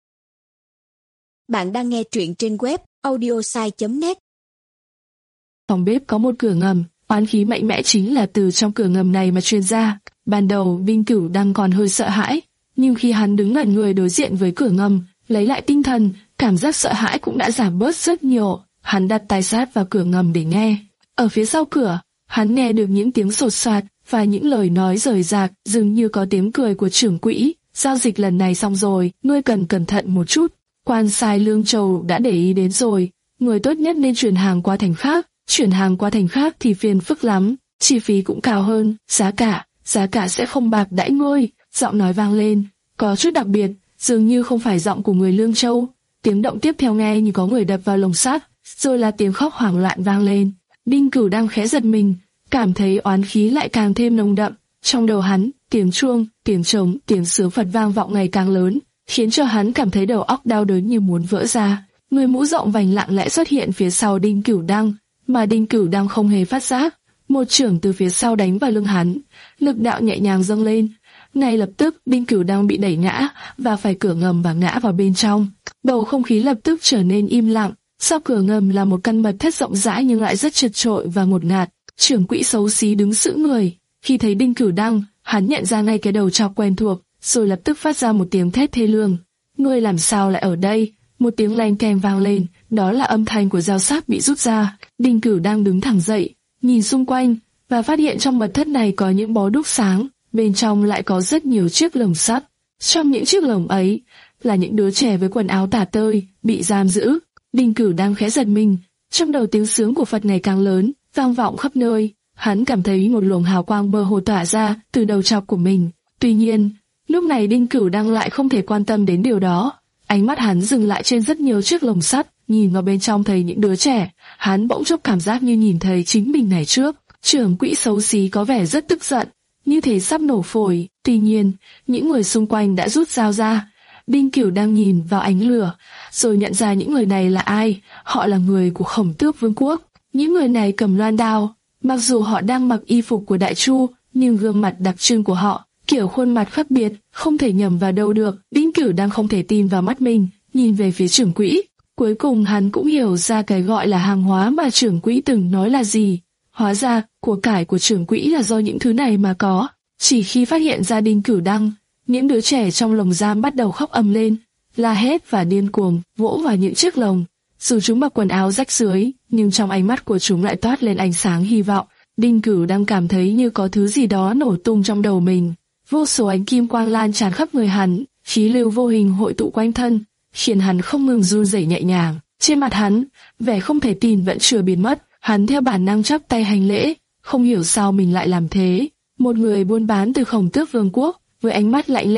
Bạn đang nghe truyện trên web audiosai chấm net. Phòng bếp có một cửa ngầm, oán khí mạnh mẽ chính là từ trong cửa ngầm này mà truyền ra. Ban đầu Đinh Cửu đang còn hơi sợ hãi, nhưng khi hắn đứng ngẩn người đối diện với cửa ngầm, lấy lại tinh thần, cảm giác sợ hãi cũng đã giảm bớt rất nhiều. Hắn đặt tai sát vào cửa ngầm để nghe. Ở phía sau cửa, hắn nghe được những tiếng sột soạt và những lời nói rời rạc, dường như có tiếng cười của trưởng quỹ. Giao dịch lần này xong rồi, ngươi cần cẩn thận một chút. Quan sai Lương Châu đã để ý đến rồi, người tốt nhất nên chuyển hàng qua thành khác. Chuyển hàng qua thành khác thì phiền phức lắm, chi phí cũng cao hơn, giá cả, giá cả sẽ không bạc đãi ngươi. Giọng nói vang lên, có chút đặc biệt, dường như không phải giọng của người Lương Châu. Tiếng động tiếp theo nghe như có người đập vào lồng sắt, rồi là tiếng khóc hoảng loạn vang lên. Đinh Cửu đang khẽ giật mình, cảm thấy oán khí lại càng thêm nồng đậm. Trong đầu hắn, tiếng chuông, tiếng trống, tiếng sướng Phật vang vọng ngày càng lớn, khiến cho hắn cảm thấy đầu óc đau đớn như muốn vỡ ra. Người mũ rộng vành lặng lẽ xuất hiện phía sau Đinh Cửu Đăng, mà Đinh Cửu Đăng không hề phát giác. Một chưởng từ phía sau đánh vào lưng hắn, lực đạo nhẹ nhàng dâng lên. Ngay lập tức Đinh Cửu Đăng bị đẩy ngã và phải cửa ngầm và ngã vào bên trong. Bầu không khí lập tức trở nên im lặng. Sau cửa ngầm là một căn mật thất rộng rãi nhưng lại rất chật chội và ngột ngạt. Trưởng quỹ xấu xí đứng sững người. Khi thấy Đinh Cửu Đăng, hắn nhận ra ngay cái đầu trọc quen thuộc, rồi lập tức phát ra một tiếng thét thê lương. Ngươi làm sao lại ở đây? Một tiếng leng keng vang lên, đó là âm thanh của dao sắc bị rút ra. Đinh Cửu đang đứng thẳng dậy, nhìn xung quanh và phát hiện trong mật thất này có những bó đuốc sáng, bên trong lại có rất nhiều chiếc lồng sắt. Trong những chiếc lồng ấy là những đứa trẻ với quần áo tả tơi bị giam giữ. Đinh Cửu đang khẽ giật mình, trong đầu tiếng sướng của Phật ngày càng lớn, vang vọng khắp nơi. Hắn cảm thấy một luồng hào quang mơ hồ tỏa ra từ đầu trọc của mình. Tuy nhiên, lúc này Đinh Cửu đang lại không thể quan tâm đến điều đó. Ánh mắt hắn dừng lại trên rất nhiều chiếc lồng sắt, nhìn vào bên trong thấy những đứa trẻ. Hắn bỗng chốc cảm giác như nhìn thấy chính mình ngày trước. Trưởng quỹ xấu xí có vẻ rất tức giận, như thể sắp nổ phổi. Tuy nhiên, những người xung quanh đã rút dao ra. Đinh Cửu đang nhìn vào ánh lửa, rồi nhận ra những người này là ai. Họ là người của Khổng Tước Vương quốc. Những người này cầm loan đao. Mặc dù họ đang mặc y phục của Đại Chu, nhưng gương mặt đặc trưng của họ, kiểu khuôn mặt khác biệt, không thể nhầm vào đâu được. Đinh Cửu đang không thể tin vào mắt mình, nhìn về phía trưởng quỹ. Cuối cùng hắn cũng hiểu ra cái gọi là hàng hóa mà trưởng quỹ từng nói là gì. Hóa ra, của cải của trưởng quỹ là do những thứ này mà có. Chỉ khi phát hiện ra Đinh Cửu Đăng, những đứa trẻ trong lồng giam bắt đầu khóc ầm lên, la hét và điên cuồng vỗ vào những chiếc lồng. Dù chúng mặc quần áo rách rưới, nhưng trong ánh mắt của chúng lại toát lên ánh sáng hy vọng. Đinh Cửu đang cảm thấy như có thứ gì đó nổ tung trong đầu mình. Vô số ánh kim quang lan tràn khắp người hắn, khí lưu vô hình hội tụ quanh thân, khiến hắn không ngừng run rẩy nhẹ nhàng. Trên mặt hắn, vẻ không thể tin vẫn chưa biến mất. Hắn theo bản năng chắp tay hành lễ, không hiểu sao mình lại làm thế. Một người buôn bán từ Khổng Tước Vương quốc, với ánh mắt lạnh lẽo,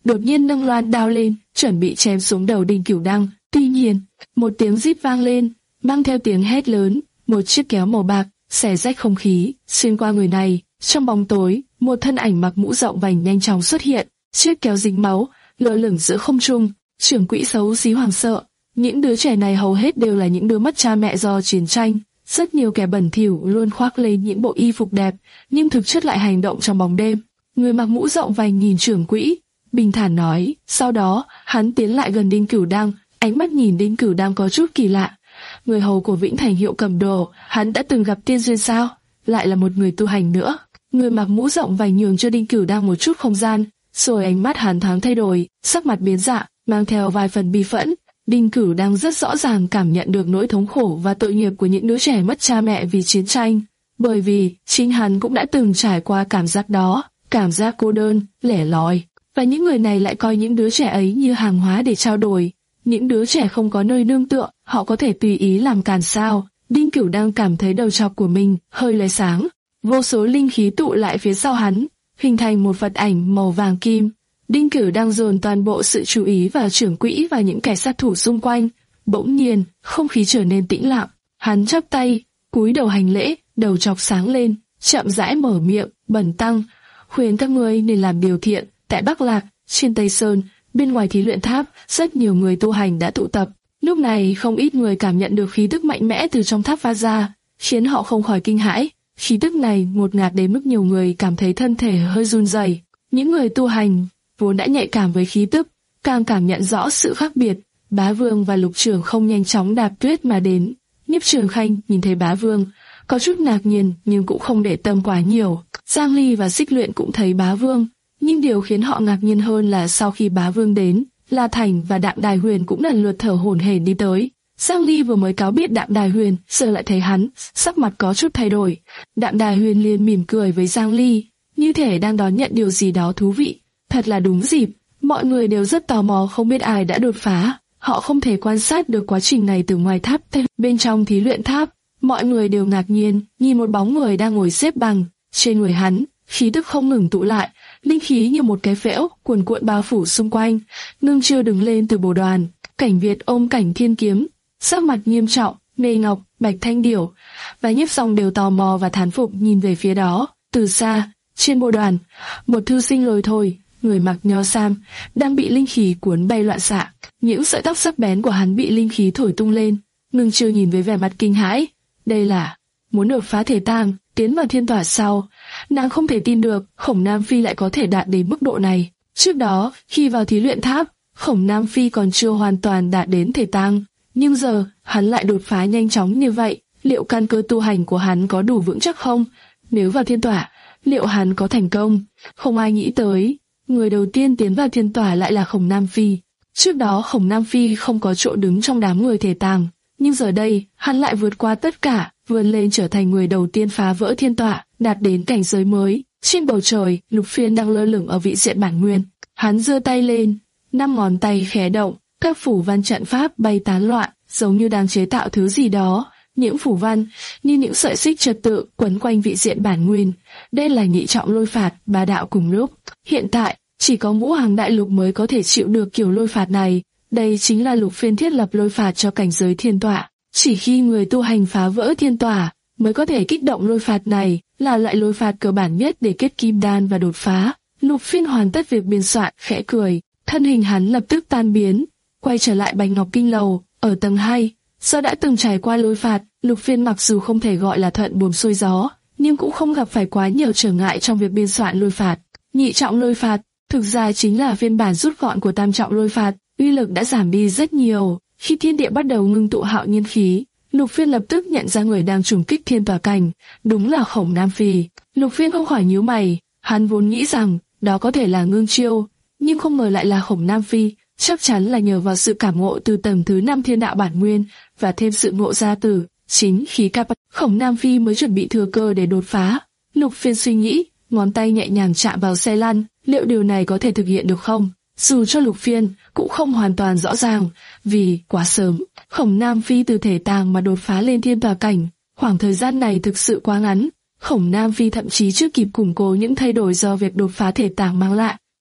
đột nhiên nâng loan đao lên, chuẩn bị chém xuống đầu Đinh Cửu Đăng. Tuy nhiên, một tiếng rít vang lên, mang theo tiếng hét lớn, một chiếc kéo màu bạc xé rách không khí, xuyên qua người này. Trong bóng tối, một thân ảnh mặc mũ rộng vành nhanh chóng xuất hiện, chiếc kéo dính máu, lơ lửng giữa không trung. Trưởng quỹ xấu xí hoảng sợ. Những đứa trẻ này hầu hết đều là những đứa mất cha mẹ do chiến tranh. Rất nhiều kẻ bẩn thỉu luôn khoác lên những bộ y phục đẹp, nhưng thực chất lại hành động trong bóng đêm. Người mặc mũ rộng vành nhìn trưởng quỹ, bình thản nói. Sau đó, hắn tiến lại gần Đinh Cửu Đăng, ánh mắt nhìn Đinh Cửu Đăng có chút kỳ lạ. Người hầu của Vĩnh Thành Hiệu cầm đồ, hắn đã từng gặp tiên duyên sao? Lại là một người tu hành nữa. Người mặc mũ rộng vành nhường cho Đinh Cửu Đăng một chút không gian, rồi ánh mắt hắn thoáng thay đổi, sắc mặt biến dạng, mang theo vài phần bi phẫn. Đinh Cửu Đăng rất rõ ràng cảm nhận được nỗi thống khổ và tội nghiệp của những đứa trẻ mất cha mẹ vì chiến tranh, bởi vì chính hắn cũng đã từng trải qua cảm giác đó, cảm giác cô đơn, lẻ loi, và những người này lại coi những đứa trẻ ấy như hàng hóa để trao đổi. Những đứa trẻ không có nơi nương tựa, họ có thể tùy ý làm càn sao? Đinh Cửu Đăng cảm thấy đầu trọc của mình hơi lóe sáng, vô số linh khí tụ lại phía sau hắn, hình thành một vật ảnh màu vàng kim. Đinh Cửu Đăng dồn toàn bộ sự chú ý vào trưởng quỹ và những kẻ sát thủ xung quanh. Bỗng nhiên, không khí trở nên tĩnh lặng. Hắn chắp tay, cúi đầu hành lễ, đầu trọc sáng lên, chậm rãi mở miệng, bẩn tăng, khuyên các ngươi nên làm điều thiện. Tại Bắc Lạc, trên Tây Sơn, bên ngoài thí luyện tháp, rất nhiều người tu hành đã tụ tập. Lúc này không ít người cảm nhận được khí tức mạnh mẽ từ trong tháp phát ra, khiến họ không khỏi kinh hãi. Khí tức này ngột ngạt đến mức nhiều người cảm thấy thân thể hơi run rẩy. Những người tu hành vốn đã nhạy cảm với khí tức, càng cảm nhận rõ sự khác biệt. Bá Vương và Lục Trường không nhanh chóng đạp tuyết mà đến. Nhiếp Trường Khanh nhìn thấy Bá Vương, có chút ngạc nhiên nhưng cũng không để tâm quá nhiều. Giang Ly và Xích Luyện cũng thấy Bá Vương, nhưng điều khiến họ ngạc nhiên hơn là sau khi Bá Vương đến, La Thành và Đạm Đài Huyền cũng lần lượt thở hổn hển đi tới. Giang Ly vừa mới cáo biết Đạm Đài Huyền, giờ lại thấy hắn, sắc mặt có chút thay đổi. Đạm Đài Huyền liền mỉm cười với Giang Ly, như thể đang đón nhận điều gì đó thú vị. Thật là đúng dịp, mọi người đều rất tò mò không biết ai đã đột phá. Họ không thể quan sát được quá trình này từ ngoài tháp. Bên trong thí luyện tháp, mọi người đều ngạc nhiên, nhìn một bóng người đang ngồi xếp bằng. Trên người hắn, khí tức không ngừng tụ lại, linh khí như một cái phễu cuồn cuộn bao phủ xung quanh. Ngưng Chiêu đứng lên từ bồ đoàn, Cảnh Việt ôm Cảnh Thiên Kiếm, sắc mặt nghiêm trọng. Mê Ngọc, Bạch Thanh Điểu và Nhiếp Song đều tò mò và thán phục nhìn về phía đó. Từ xa, trên bồ đoàn, một thư sinh lồi thồi, người mặc nho sam, đang bị linh khí cuốn bay loạn xạ. Những sợi tóc sắc bén của hắn bị linh khí thổi tung lên. Ngưng Chiêu nhìn với vẻ mặt kinh hãi. Đây là muốn đột phá thể tang, tiến vào thiên tỏa sau. Nàng không thể tin được Khổng Nam Phi lại có thể đạt đến mức độ này. Trước đó, khi vào thí luyện tháp, Khổng Nam Phi còn chưa hoàn toàn đạt đến thể tang, nhưng giờ hắn lại đột phá nhanh chóng như vậy. Liệu căn cơ tu hành của hắn có đủ vững chắc không? Nếu vào thiên tỏa, liệu hắn có thành công? Không ai nghĩ tới, người đầu tiên tiến vào thiên tỏa lại là Khổng Nam Phi. Trước đó Khổng Nam Phi không có chỗ đứng trong đám người thể tàng, nhưng giờ đây hắn lại vượt qua tất cả, vươn lên trở thành người đầu tiên phá vỡ thiên tỏa, đạt đến cảnh giới mới. Trên bầu trời, Lục Phiên đang lơ lửng ở vị diện bản nguyên. Hắn giơ tay lên, năm ngón tay khẽ động, các phủ văn trận pháp bay tán loạn, giống như đang chế tạo thứ gì đó. Những phủ văn như những sợi xích trật tự quấn quanh vị diện bản nguyên. Đây là nhị trọng lôi phạt, ba đạo cùng lúc. Hiện tại chỉ có Ngũ Hàng Đại Lục mới có thể chịu được kiểu lôi phạt này. Đây chính là Lục Phiên thiết lập lôi phạt cho cảnh giới thiên tỏa. Chỉ khi người tu hành phá vỡ thiên tỏa mới có thể kích động lôi phạt này, là loại lôi phạt cơ bản nhất để kết kim đan và đột phá. Lục Phiên hoàn tất việc biên soạn, khẽ cười, thân hình hắn lập tức tan biến, quay trở lại Bạch Ngọc Kinh Lầu ở tầng hai. Do đã từng trải qua lôi phạt, Lục Phiên mặc dù không thể gọi là thuận buồm xuôi gió, nhưng cũng không gặp phải quá nhiều trở ngại trong việc biên soạn lôi phạt. Nhị trọng lôi phạt thực ra chính là phiên bản rút gọn của tam trọng lôi phạt, uy lực đã giảm đi rất nhiều. Khi thiên địa bắt đầu ngưng tụ hạo nhiên khí, Lục Phiên lập tức nhận ra người đang trùng kích thiên tỏa cảnh, đúng là Khổng Nam Phi. Lục Phiên không khỏi nhíu mày, hắn vốn nghĩ rằng đó có thể là Ngưng Chiêu, nhưng không ngờ lại là Khổng Nam Phi. Chắc chắn là nhờ vào sự cảm ngộ từ tầng thứ năm thiên đạo bản nguyên và thêm sự ngộ ra từ chính khí cap, Khổng Nam Phi mới chuẩn bị thừa cơ để đột phá. Lục Phiên suy nghĩ, ngón tay nhẹ nhàng chạm vào xe lăn, liệu điều này có thể thực hiện được không? Dù cho Lục Phiên cũng không hoàn toàn rõ ràng, vì quá sớm. Khổng Nam Phi từ thể tàng mà đột phá lên thiên tỏa cảnh, khoảng thời gian này thực sự quá ngắn. Khổng Nam Phi thậm chí chưa kịp củng cố những thay đổi do việc đột phá thể tàng mang lại.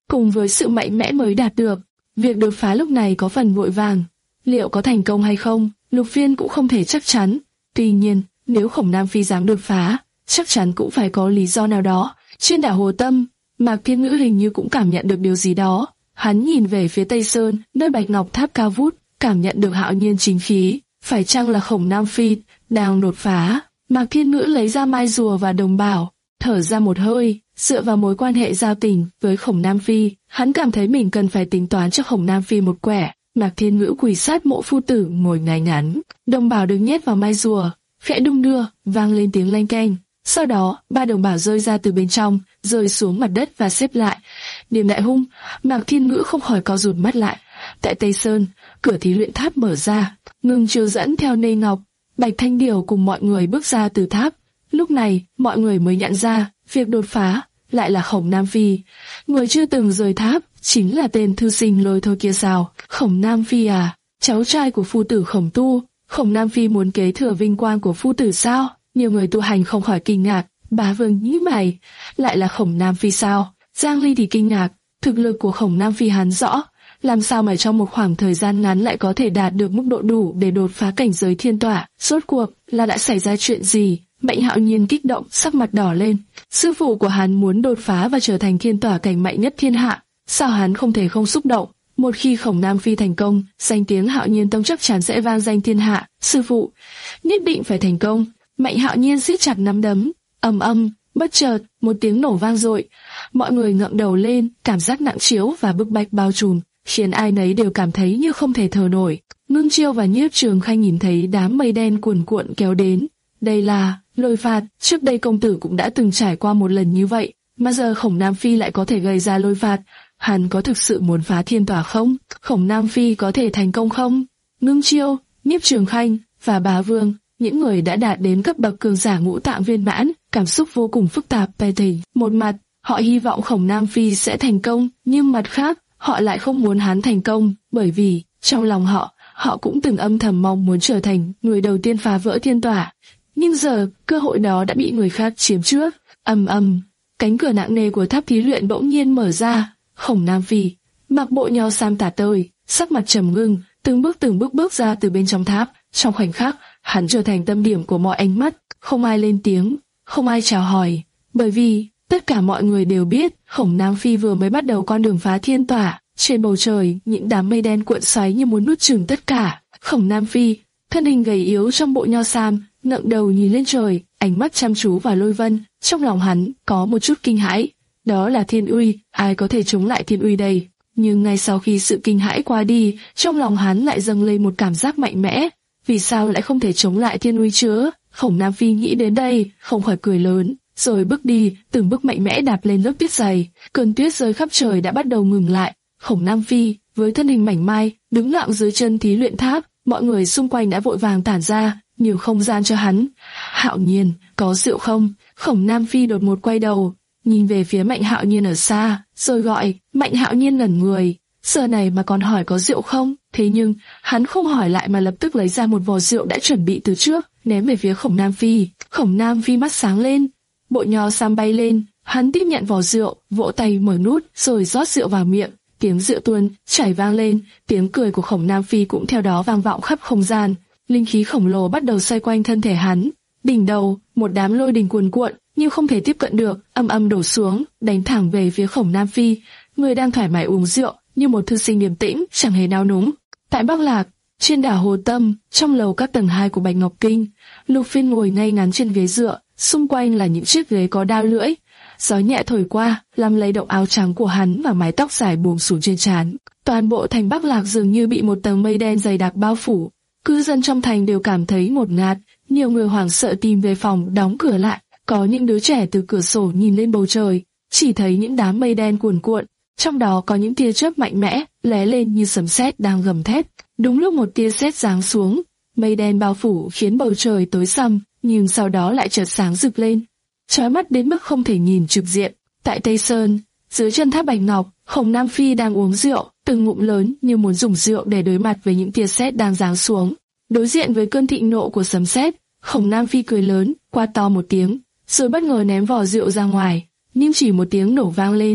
cùng với sự mạnh mẽ mới đạt được. Việc đột phá lúc này có phần vội vàng. Liệu có thành công hay không, Lục Phiên cũng không thể chắc chắn. Tuy nhiên, nếu Khổng Nam Phi dám đột phá, chắc chắn cũng phải có lý do nào đó. Trên đảo Hồ Tâm, Mạc Thiên Ngữ hình như cũng cảm nhận được điều gì đó. Hắn nhìn về phía Tây Sơn, nơi Bạch Ngọc Tháp cao vút, cảm nhận được hạo nhiên chính khí. Phải chăng là Khổng Nam Phi đang đột phá? Mạc Thiên Ngữ lấy ra mai rùa và đồng bảo, thở ra một hơi. Dựa vào mối quan hệ giao tình với Khổng Nam Phi, hắn cảm thấy mình cần phải tính toán cho Khổng Nam Phi một quẻ. Mạc Thiên Ngữ quỳ sát mộ phu tử ngồi ngay ngắn, đồng bảo được nhét vào mai rùa, khẽ đung đưa, vang lên tiếng lanh keng. Sau đó, ba đồng bảo rơi ra từ bên trong, rơi xuống mặt đất và xếp lại. Niềm đại hung, Mạc Thiên Ngữ không khỏi co rụt mắt lại. Tại Tây Sơn, cửa thí luyện tháp mở ra, Ngưng Chiêu dẫn theo Nê Ngọc, Bạch Thanh Điều cùng mọi người bước ra từ tháp. Lúc này, mọi người mới nhận ra, việc đột phá lại là Khổng Nam Phi. Người chưa từng rời tháp chính là tên thư sinh Lôi Thôi kia sao? Khổng Nam Phi à? Cháu trai của phu tử Khổng Tu. Khổng Nam Phi muốn kế thừa vinh quang của phu tử sao? Nhiều người tu hành không khỏi kinh ngạc. Bá Vương nhíu mày, lại là Khổng Nam Phi sao? Giang Ly thì kinh ngạc, thực lực của Khổng Nam Phi hắn rõ, làm sao mà trong một khoảng thời gian ngắn lại có thể đạt được mức độ đủ để đột phá cảnh giới thiên tỏa? Rốt cuộc là đã xảy ra chuyện gì? Mạnh Hạo Nhiên kích động, sắc mặt đỏ lên. Sư phụ của hắn muốn đột phá và trở thành thiên tỏa cảnh mạnh nhất thiên hạ, sao hắn không thể không xúc động? Một khi Khổng Nam Phi thành công, danh tiếng Hạo Nhiên Tông chắc chắn sẽ vang danh thiên hạ. Sư phụ, nhất định phải thành công. Mạnh Hạo Nhiên siết chặt nắm đấm. Ầm ầm, bất chợt, một tiếng nổ vang dội. Mọi người ngẩng đầu lên, cảm giác nặng trĩu và bức bách bao trùm, khiến ai nấy đều cảm thấy như không thể thở nổi. Ngưng Chiêu và Nhiếp Trường Khanh nhìn thấy đám mây đen cuồn cuộn kéo đến. Đây là lôi phạt, trước đây công tử cũng đã từng trải qua một lần như vậy, mà giờ Khổng Nam Phi lại có thể gây ra lôi phạt. Hắn có thực sự muốn phá thiên tỏa không? Khổng Nam Phi có thể thành công không? Ngưng Chiêu, Nhiếp Trường Khanh và Bá Vương, những người đã đạt đến cấp bậc cường giả ngũ tạng viên mãn, cảm xúc vô cùng phức tạp bè tình. Một mặt, họ hy vọng Khổng Nam Phi sẽ thành công, nhưng mặt khác, họ lại không muốn hắn thành công, bởi vì trong lòng họ, họ cũng từng âm thầm mong muốn trở thành người đầu tiên phá vỡ thiên tỏa. Nhưng giờ, cơ hội đó đã bị người khác chiếm trước. Ầm ầm, cánh cửa nặng nề của tháp thí luyện bỗng nhiên mở ra. Khổng Nam Phi mặc bộ nho sam tả tơi, sắc mặt trầm ngưng, từng bước từng bước bước ra từ bên trong tháp. Trong khoảnh khắc, hắn trở thành tâm điểm của mọi ánh mắt. Không ai lên tiếng, không ai chào hỏi, bởi vì tất cả mọi người đều biết Khổng Nam Phi vừa mới bắt đầu con đường phá thiên tỏa. Trên bầu trời, những đám mây đen cuộn xoáy như muốn nuốt chửng tất cả. Khổng Nam Phi, thân hình gầy yếu trong bộ nho sam, ngẩng đầu nhìn lên trời, ánh mắt chăm chú vào Lôi Vân. Trong lòng hắn có một chút kinh hãi. Đó là thiên uy, ai có thể chống lại thiên uy đây? Nhưng ngay sau khi sự kinh hãi qua đi, trong lòng hắn lại dâng lên một cảm giác mạnh mẽ. Vì sao lại không thể chống lại thiên uy chứ? Khổng Nam Phi nghĩ đến đây, không khỏi cười lớn, rồi bước đi, từng bước mạnh mẽ đạp lên lớp tuyết dày. Cơn tuyết rơi khắp trời đã bắt đầu ngừng lại. Khổng Nam Phi, với thân hình mảnh mai, đứng lặng dưới chân thí luyện tháp. Mọi người xung quanh đã vội vàng tản ra, nhiều không gian cho hắn. Hạo Nhiên, có rượu không? Khổng Nam Phi đột ngột quay đầu, nhìn về phía Mạnh Hạo Nhiên ở xa, rồi gọi. Mạnh Hạo Nhiên ngẩn người, giờ này mà còn hỏi có rượu không? Thế nhưng, hắn không hỏi lại mà lập tức lấy ra một vò rượu đã chuẩn bị từ trước, ném về phía Khổng Nam Phi. Khổng Nam Phi mắt sáng lên, bộ nho sam bay lên, hắn tiếp nhận vò rượu, vỗ tay mở nút, rồi rót rượu vào miệng. Tiếng rượu tuôn chảy vang lên, tiếng cười của Khổng Nam Phi cũng theo đó vang vọng khắp không gian. Linh khí khổng lồ bắt đầu xoay quanh thân thể hắn. Đỉnh đầu, một đám lôi đình cuồn cuộn, nhưng không thể tiếp cận được, âm âm đổ xuống, đánh thẳng về phía Khổng Nam Phi, người đang thoải mái uống rượu, như một thư sinh điềm tĩnh, chẳng hề nao núng. Tại Bắc Lạc, trên đảo Hồ Tâm, trong lầu các tầng hai của Bạch Ngọc Kinh, Lục Phiên ngồi ngay ngắn trên ghế dựa, xung quanh là những chiếc ghế có đao lưỡi. Gió nhẹ thổi qua, làm lay động áo trắng của hắn và mái tóc dài buông xuống trên trán. Toàn bộ thành Bắc Lạc dường như bị một tầng mây đen dày đặc bao phủ. Cư dân trong thành đều cảm thấy ngột ngạt, nhiều người hoảng sợ tìm về phòng đóng cửa lại. Có những đứa trẻ từ cửa sổ nhìn lên bầu trời, chỉ thấy những đám mây đen cuồn cuộn, trong đó có những tia chớp mạnh mẽ lóe lên như sấm sét đang gầm thét. Đúng lúc một tia sét giáng xuống, mây đen bao phủ khiến bầu trời tối sầm, nhưng sau đó lại chợt sáng rực lên, chói mắt đến mức không thể nhìn trực diện. Tại Tây Sơn, dưới chân tháp Bạch Ngọc, Khổng Nam Phi đang uống rượu, từng ngụm lớn như muốn dùng rượu để đối mặt với những tia sét đang giáng xuống. Đối diện với cơn thịnh nộ của sấm sét, Khổng Nam Phi cười lớn, quát to một tiếng, rồi bất ngờ ném vò rượu ra ngoài. Nhưng chỉ một tiếng nổ vang lên,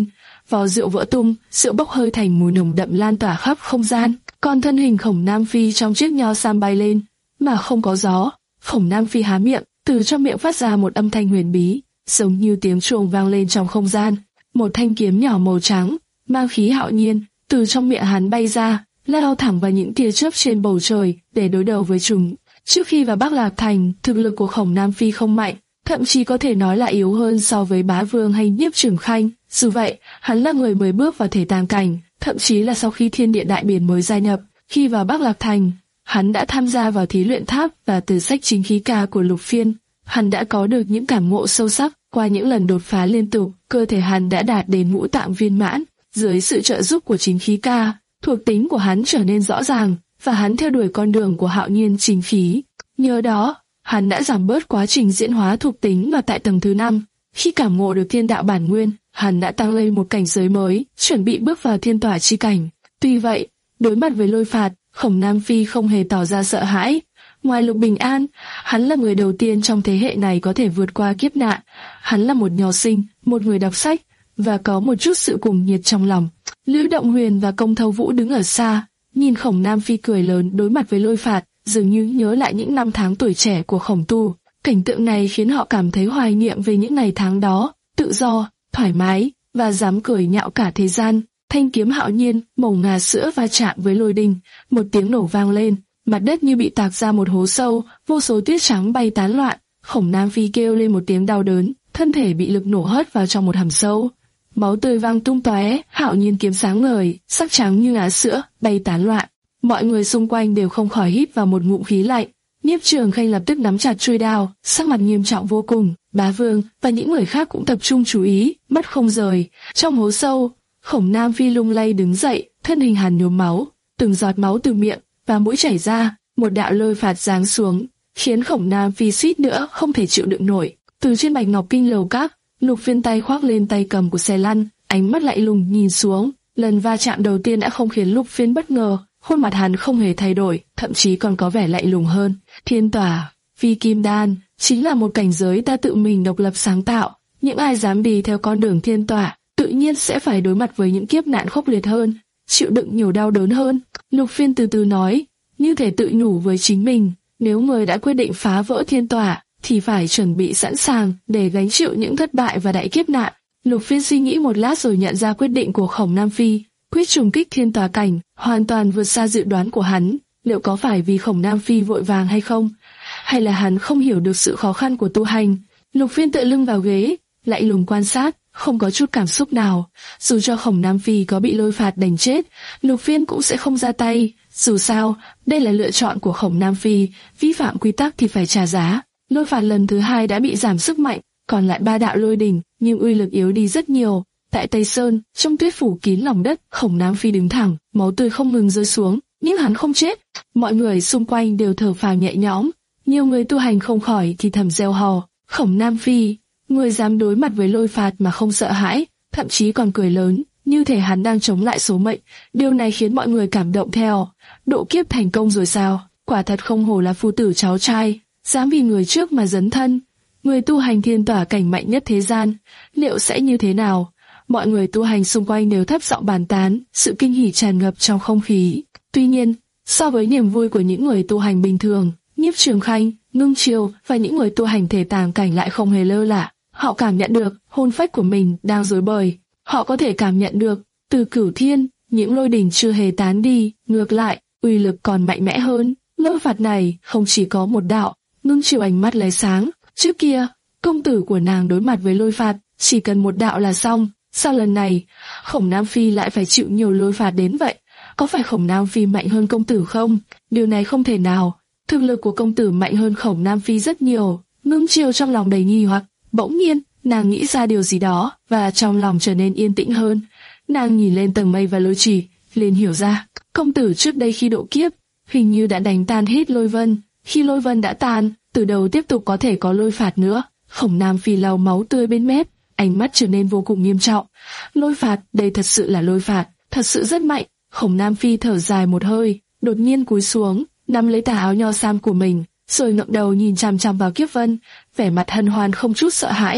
vò rượu vỡ tung, rượu bốc hơi thành mùi nồng đậm lan tỏa khắp không gian. Còn thân hình Khổng Nam Phi trong chiếc nho sam bay lên, mà không có gió. Khổng Nam Phi há miệng, từ trong miệng phát ra một âm thanh huyền bí, giống như tiếng chuông vang lên trong không gian. Một thanh kiếm nhỏ màu trắng, mang khí hạo nhiên, từ trong miệng hắn bay ra, lao thẳng vào những tia chớp trên bầu trời để đối đầu với chúng. Trước khi vào Bắc Lạc Thành, thực lực của Khổng Nam Phi không mạnh, thậm chí có thể nói là yếu hơn so với Bá Vương hay Nhiếp Trường Khanh. Dù vậy, hắn là người mới bước vào thể tàng cảnh, thậm chí là sau khi Thiên Địa Đại Biển mới gia nhập. Khi vào Bắc Lạc Thành, hắn đã tham gia vào thí luyện tháp và từ sách chính khí ca của Lục Phiên, hắn đã có được những cảm ngộ sâu sắc. Qua những lần đột phá liên tục, cơ thể hắn đã đạt đến ngũ tạng viên mãn. Dưới sự trợ giúp của chính khí ca, thuộc tính của hắn trở nên rõ ràng, và hắn theo đuổi con đường của hạo nhiên chính khí. Nhờ đó, hắn đã giảm bớt quá trình diễn hóa thuộc tính và tại tầng thứ năm. Khi cảm ngộ được thiên đạo bản nguyên, hắn đã tăng lên một cảnh giới mới, chuẩn bị bước vào thiên tỏa chi cảnh. Tuy vậy, đối mặt với lôi phạt, Khổng Nam Phi không hề tỏ ra sợ hãi. Ngoài Lục Bình An, hắn là người đầu tiên trong thế hệ này có thể vượt qua kiếp nạn. Hắn là một nho sinh, một người đọc sách, và có một chút sự cuồng nhiệt trong lòng. Lưu Động Huyền và Công Thâu Vũ đứng ở xa, nhìn Khổng Nam Phi cười lớn đối mặt với lôi phạt, dường như nhớ lại những năm tháng tuổi trẻ của Khổng Tu. Cảnh tượng này khiến họ cảm thấy hoài niệm về những ngày tháng đó, tự do, thoải mái, và dám cười nhạo cả thế gian. Thanh kiếm hạo nhiên, màu ngà sữa va chạm với lôi đình, một tiếng nổ vang lên, mặt đất như bị tạc ra một hố sâu, vô số tuyết trắng bay tán loạn. Khổng Nam Phi kêu lên một tiếng đau đớn, thân thể bị lực nổ hất vào trong một hầm sâu. Máu tươi văng tung tóe, hạo nhiên kiếm sáng ngời, sắc trắng như ngà sữa, bay tán loạn. Mọi người xung quanh đều không khỏi hít vào một ngụm khí lạnh. Nhiếp Trường Khanh lập tức nắm chặt chuôi đao, sắc mặt nghiêm trọng vô cùng. Bá Vương và những người khác cũng tập trung chú ý, mắt không rời. Trong hố sâu, Khổng Nam Phi lung lay đứng dậy, thân hình hắn nhuốm máu, từng giọt máu từ miệng và mũi chảy ra. Một đạo lôi phạt giáng xuống, khiến Khổng Nam Phi suýt nữa không thể chịu đựng nổi. Từ trên bạch ngọc kinh lầu các, Lục Phiên tay khoác lên tay cầm của xe lăn, ánh mắt lạnh lùng nhìn xuống. Lần va chạm đầu tiên đã không khiến Lục Phiên bất ngờ, khuôn mặt hắn không hề thay đổi, thậm chí còn có vẻ lạnh lùng hơn. Thiên tỏa, phi kim đan, chính là một cảnh giới ta tự mình độc lập sáng tạo. Những ai dám đi theo con đường thiên tỏa, tự nhiên sẽ phải đối mặt với những kiếp nạn khốc liệt hơn, chịu đựng nhiều đau đớn hơn. Lục Phiên từ từ nói, như thể tự nhủ với chính mình, nếu người đã quyết định phá vỡ thiên tỏa, thì phải chuẩn bị sẵn sàng để gánh chịu những thất bại và đại kiếp nạn. Lục Phiên suy nghĩ một lát rồi nhận ra quyết định của Khổng Nam Phi. Quyết trùng kích thiên tòa cảnh hoàn toàn vượt xa dự đoán của hắn. Liệu có phải vì Khổng Nam Phi vội vàng hay không? Hay là hắn không hiểu được sự khó khăn của tu hành? Lục Phiên tựa lưng vào ghế, lạnh lùng quan sát, không có chút cảm xúc nào. Dù cho Khổng Nam Phi có bị lôi phạt đánh chết, Lục Phiên cũng sẽ không ra tay. Dù sao, đây là lựa chọn của Khổng Nam Phi, vi phạm quy tắc thì phải trả giá. Lôi phạt lần thứ hai đã bị giảm sức mạnh, còn lại ba đạo lôi đỉnh, nhưng uy lực yếu đi rất nhiều. Tại Tây Sơn, trong tuyết phủ kín lòng đất, Khổng Nam Phi đứng thẳng, máu tươi không ngừng rơi xuống, nhưng hắn không chết. Mọi người xung quanh đều thở phào nhẹ nhõm, nhiều người tu hành không khỏi thì thầm reo hò. Khổng Nam Phi, người dám đối mặt với lôi phạt mà không sợ hãi, thậm chí còn cười lớn, như thể hắn đang chống lại số mệnh. Điều này khiến mọi người cảm động theo. Độ kiếp thành công rồi sao? Quả thật không hổ là phu tử cháu trai, dám vì người trước mà dấn thân. Người tu hành thiên tỏa cảnh mạnh nhất thế gian, liệu sẽ như thế nào? Mọi người tu hành xung quanh đều thấp giọng bàn tán, sự kinh hỉ tràn ngập trong không khí. Tuy nhiên, so với niềm vui của những người tu hành bình thường, Nhiếp Trường Khanh, Ngưng Chiêu và những người tu hành thể tàng cảnh lại không hề lơ là. Họ cảm nhận được hồn phách của mình đang rối bời. Họ có thể cảm nhận được từ cửu thiên, những lôi đỉnh chưa hề tán đi, ngược lại, uy lực còn mạnh mẽ hơn. Lôi phạt này không chỉ có một đạo. Ngưng Chiêu ánh mắt lóe sáng. Trước kia, công tử của nàng đối mặt với lôi phạt chỉ cần một đạo là xong. Sao lần này, Khổng Nam Phi lại phải chịu nhiều lôi phạt đến vậy? Có phải Khổng Nam Phi mạnh hơn công tử không? Điều này không thể nào. Thực lực của công tử mạnh hơn Khổng Nam Phi rất nhiều. Ngưng Chiêu trong lòng đầy nghi hoặc. Bỗng nhiên, nàng nghĩ ra điều gì đó, và trong lòng trở nên yên tĩnh hơn. Nàng nhìn lên tầng mây và lôi trì, liền hiểu ra. Công tử trước đây khi độ kiếp, hình như đã đánh tan hết lôi vân. Khi lôi vân đã tan, từ đầu tiếp tục có thể có lôi phạt nữa. Khổng Nam Phi lau máu tươi bên mép, ánh mắt trở nên vô cùng nghiêm trọng. Lôi phạt, đây thật sự là lôi phạt, thật sự rất mạnh. Khổng Nam Phi thở dài một hơi, đột nhiên cúi xuống, nắm lấy tà áo nho sam của mình, rồi ngẩng đầu nhìn chằm chằm vào Kiếp Vân, vẻ mặt hân hoan không chút sợ hãi.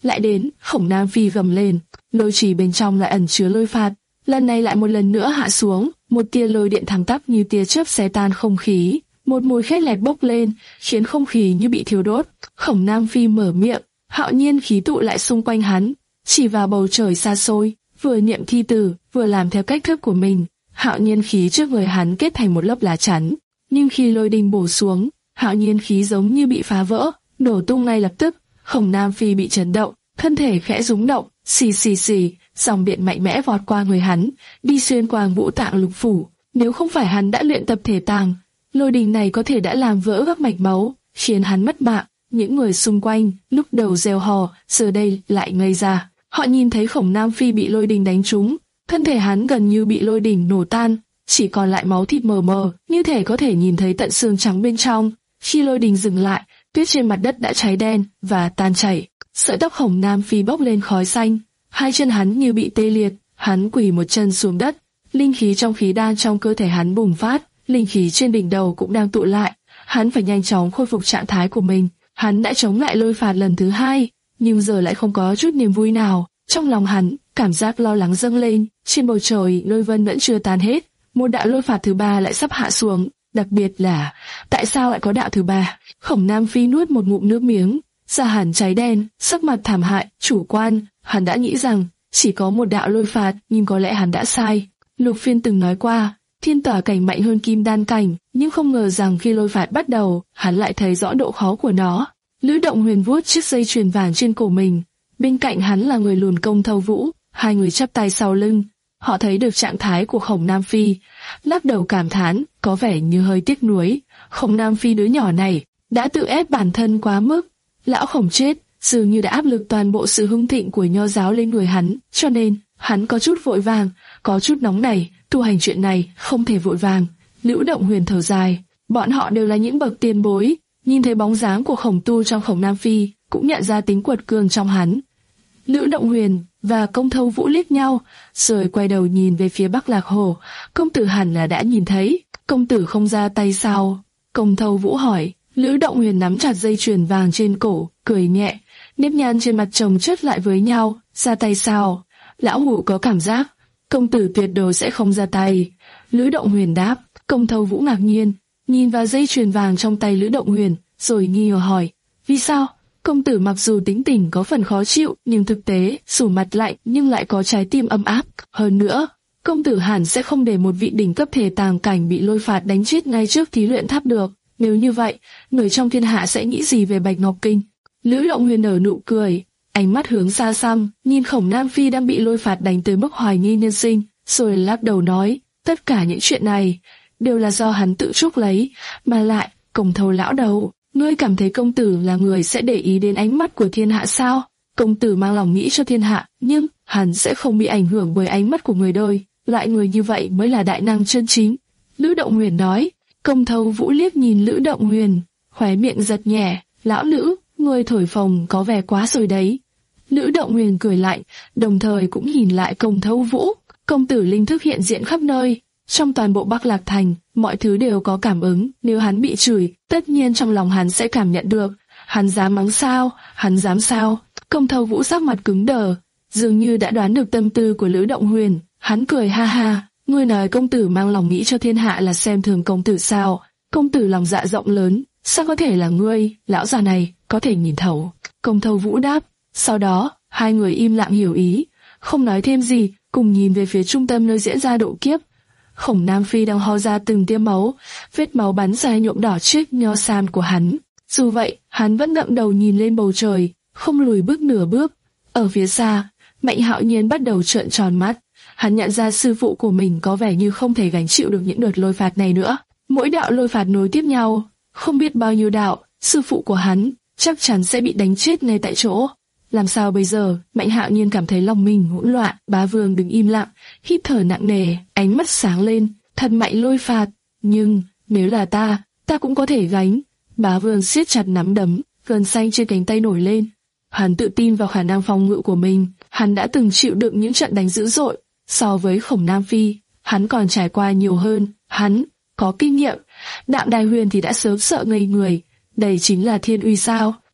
lại đến, Khổng Nam Phi gầm lên, lôi trì bên trong lại ẩn chứa lôi phạt, lần này lại một lần nữa hạ xuống, một tia lôi điện thẳng tắp như tia chớp xé tan không khí, một mùi khét lẹt bốc lên, khiến không khí như bị thiêu đốt. Khổng Nam Phi mở miệng, hạo nhiên khí tụ lại xung quanh hắn, chỉ vào bầu trời xa xôi, vừa niệm thi từ, vừa làm theo cách thức của mình. Hạo nhiên khí trước người hắn kết thành một lớp lá chắn, nhưng khi lôi đình bổ xuống, hạo nhiên khí giống như bị phá vỡ, nổ tung ngay lập tức. Khổng Nam Phi bị chấn động, thân thể khẽ rúng động, xì xì xì, dòng điện mạnh mẽ vọt qua người hắn, đi xuyên qua ngũ tạng lục phủ. Nếu không phải hắn đã luyện tập thể tàng, lôi đình này có thể đã làm vỡ các mạch máu, khiến hắn mất mạng. Những người xung quanh lúc đầu reo hò, giờ đây lại ngây ra. Họ nhìn thấy Khổng Nam Phi bị lôi đình đánh trúng, thân thể hắn gần như bị lôi đình nổ tan, chỉ còn lại máu thịt mờ mờ, như thể có thể nhìn thấy tận xương trắng bên trong. Khi lôi đình dừng lại, tuyết trên mặt đất đã cháy đen và tan chảy. Sợi tóc Khổng Nam Phi bốc lên khói xanh, hai chân hắn như bị tê liệt, hắn quỳ một chân xuống đất. Linh khí trong khí đan trong cơ thể hắn bùng phát, linh khí trên đỉnh đầu cũng đang tụ lại. Hắn phải nhanh chóng khôi phục trạng thái của mình. Hắn đã chống lại lôi phạt lần thứ hai, nhưng giờ lại không có chút niềm vui nào. Trong lòng hắn, cảm giác lo lắng dâng lên. Trên bầu trời lôi vân vẫn chưa tan hết, một đạo lôi phạt thứ ba lại sắp hạ xuống. Đặc biệt là, tại sao lại có đạo thứ ba? Khổng Nam Phi nuốt một ngụm nước miếng, da hắn cháy đen, sắc mặt thảm hại, chủ quan. Hắn đã nghĩ rằng chỉ có một đạo lôi phạt, nhưng có lẽ hắn đã sai. Lục Phiên từng nói qua, thiên tỏa cảnh mạnh hơn kim đan cảnh, nhưng không ngờ rằng khi lôi phạt bắt đầu, hắn lại thấy rõ độ khó của nó. Lữ Động Huyền vuốt chiếc dây chuyền vàng trên cổ mình, bên cạnh hắn là người lùn Công Thâu Vũ, hai người chắp tay sau lưng. Họ thấy được trạng thái của Khổng Nam Phi, lắc đầu cảm thán, có vẻ như hơi tiếc nuối. Khổng Nam Phi đứa nhỏ này đã tự ép bản thân quá mức. Lão Khổng chết, dường như đã áp lực toàn bộ sự hưng thịnh của nho giáo lên người hắn, cho nên hắn có chút vội vàng, có chút nóng nảy. Tu hành chuyện này không thể vội vàng. Lữ Động Huyền thở dài, bọn họ đều là những bậc tiền bối, nhìn thấy bóng dáng của Khổng tu trong Khổng Nam Phi, cũng nhận ra tính quật cường trong hắn. Lữ Động Huyền và Công Thâu Vũ liếc nhau, rồi quay đầu nhìn về phía Bắc Lạc Hồ. Công tử hẳn là đã nhìn thấy, công tử không ra tay sao? Công Thâu Vũ hỏi. Lữ Động Huyền nắm chặt dây chuyền vàng trên cổ, cười nhẹ, nếp nhăn trên mặt chồng chất lại với nhau. Ra tay sao? Lão hủ có cảm giác công tử tuyệt đối sẽ không ra tay. Lữ Động Huyền đáp. Công Thâu Vũ ngạc nhiên, nhìn vào dây chuyền vàng trong tay Lữ Động Huyền, rồi nghi ngờ hỏi, vì sao? Công tử mặc dù tính tình có phần khó chịu, nhưng thực tế, sủ mặt lạnh nhưng lại có trái tim ấm áp. Hơn nữa, công tử hẳn sẽ không để một vị đỉnh cấp thể tàng cảnh bị lôi phạt đánh chết ngay trước thí luyện tháp được. Nếu như vậy, người trong thiên hạ sẽ nghĩ gì về Bạch Ngọc Kinh? Lữ Động Huyền nở nụ cười, ánh mắt hướng xa xăm, nhìn Khổng Nam Phi đang bị lôi phạt đánh tới mức hoài nghi nhân sinh, rồi lắc đầu nói, tất cả những chuyện này đều là do hắn tự chuốc lấy, mà lại, Công Thâu lão đầu, ngươi cảm thấy công tử là người sẽ để ý đến ánh mắt của thiên hạ sao? Công tử mang lòng nghĩ cho thiên hạ, nhưng hắn sẽ không bị ảnh hưởng bởi ánh mắt của người đời. Loại người như vậy mới là đại năng chân chính. Lữ Động Huyền nói. Công Thâu Vũ liếc nhìn Lữ Động Huyền, khóe miệng giật nhẹ. Lão Lữ, ngươi thổi phồng có vẻ quá rồi đấy. Lữ Động Huyền cười lạnh, đồng thời cũng nhìn lại Công Thâu Vũ. Công tử linh thức hiện diện khắp nơi. Trong toàn bộ Bắc Lạc Thành, mọi thứ đều có cảm ứng. Nếu hắn bị chửi, tất nhiên trong lòng hắn sẽ cảm nhận được. Hắn dám mắng sao? Hắn dám sao? Công Thâu Vũ sắc mặt cứng đờ, dường như đã đoán được tâm tư của Lữ Động Huyền. Hắn cười ha ha. Ngươi nói công tử mang lòng nghĩ cho thiên hạ là xem thường công tử sao? Công tử lòng dạ rộng lớn, sao có thể là ngươi, lão già này, có thể nhìn thấu? Công Thâu Vũ đáp. Sau đó, hai người im lặng hiểu ý, không nói thêm gì, cùng nhìn về phía trung tâm nơi diễn ra độ kiếp. Khổng Nam Phi đang ho ra từng tia máu, vết máu bắn ra nhuộm đỏ chiếc nho san của hắn. Dù vậy, hắn vẫn ngậm đầu nhìn lên bầu trời, không lùi bước nửa bước. Ở phía xa, Mạnh Hạo Nhiên bắt đầu trợn tròn mắt. Hắn nhận ra sư phụ của mình có vẻ như không thể gánh chịu được những đợt lôi phạt này nữa. Mỗi đạo lôi phạt nối tiếp nhau, không biết bao nhiêu đạo, sư phụ của hắn chắc chắn sẽ bị đánh chết ngay tại chỗ. Làm sao bây giờ? Mạnh Hạo Nhiên cảm thấy lòng mình hỗn loạn. Bá Vương đứng im lặng, hít thở nặng nề, ánh mắt sáng lên. Thật mạnh lôi phạt, nhưng nếu là ta, ta cũng có thể gánh. Bá Vương siết chặt nắm đấm, gân xanh trên cánh tay nổi lên. Hắn tự tin vào khả năng phòng ngự của mình. Hắn đã từng chịu đựng những trận đánh dữ dội. So với Khổng Nam Phi, hắn còn trải qua nhiều hơn. Hắn có kinh nghiệm. Đạm Đài Huyền thì đã sớm sợ ngây người. Đây chính là thiên uy sao?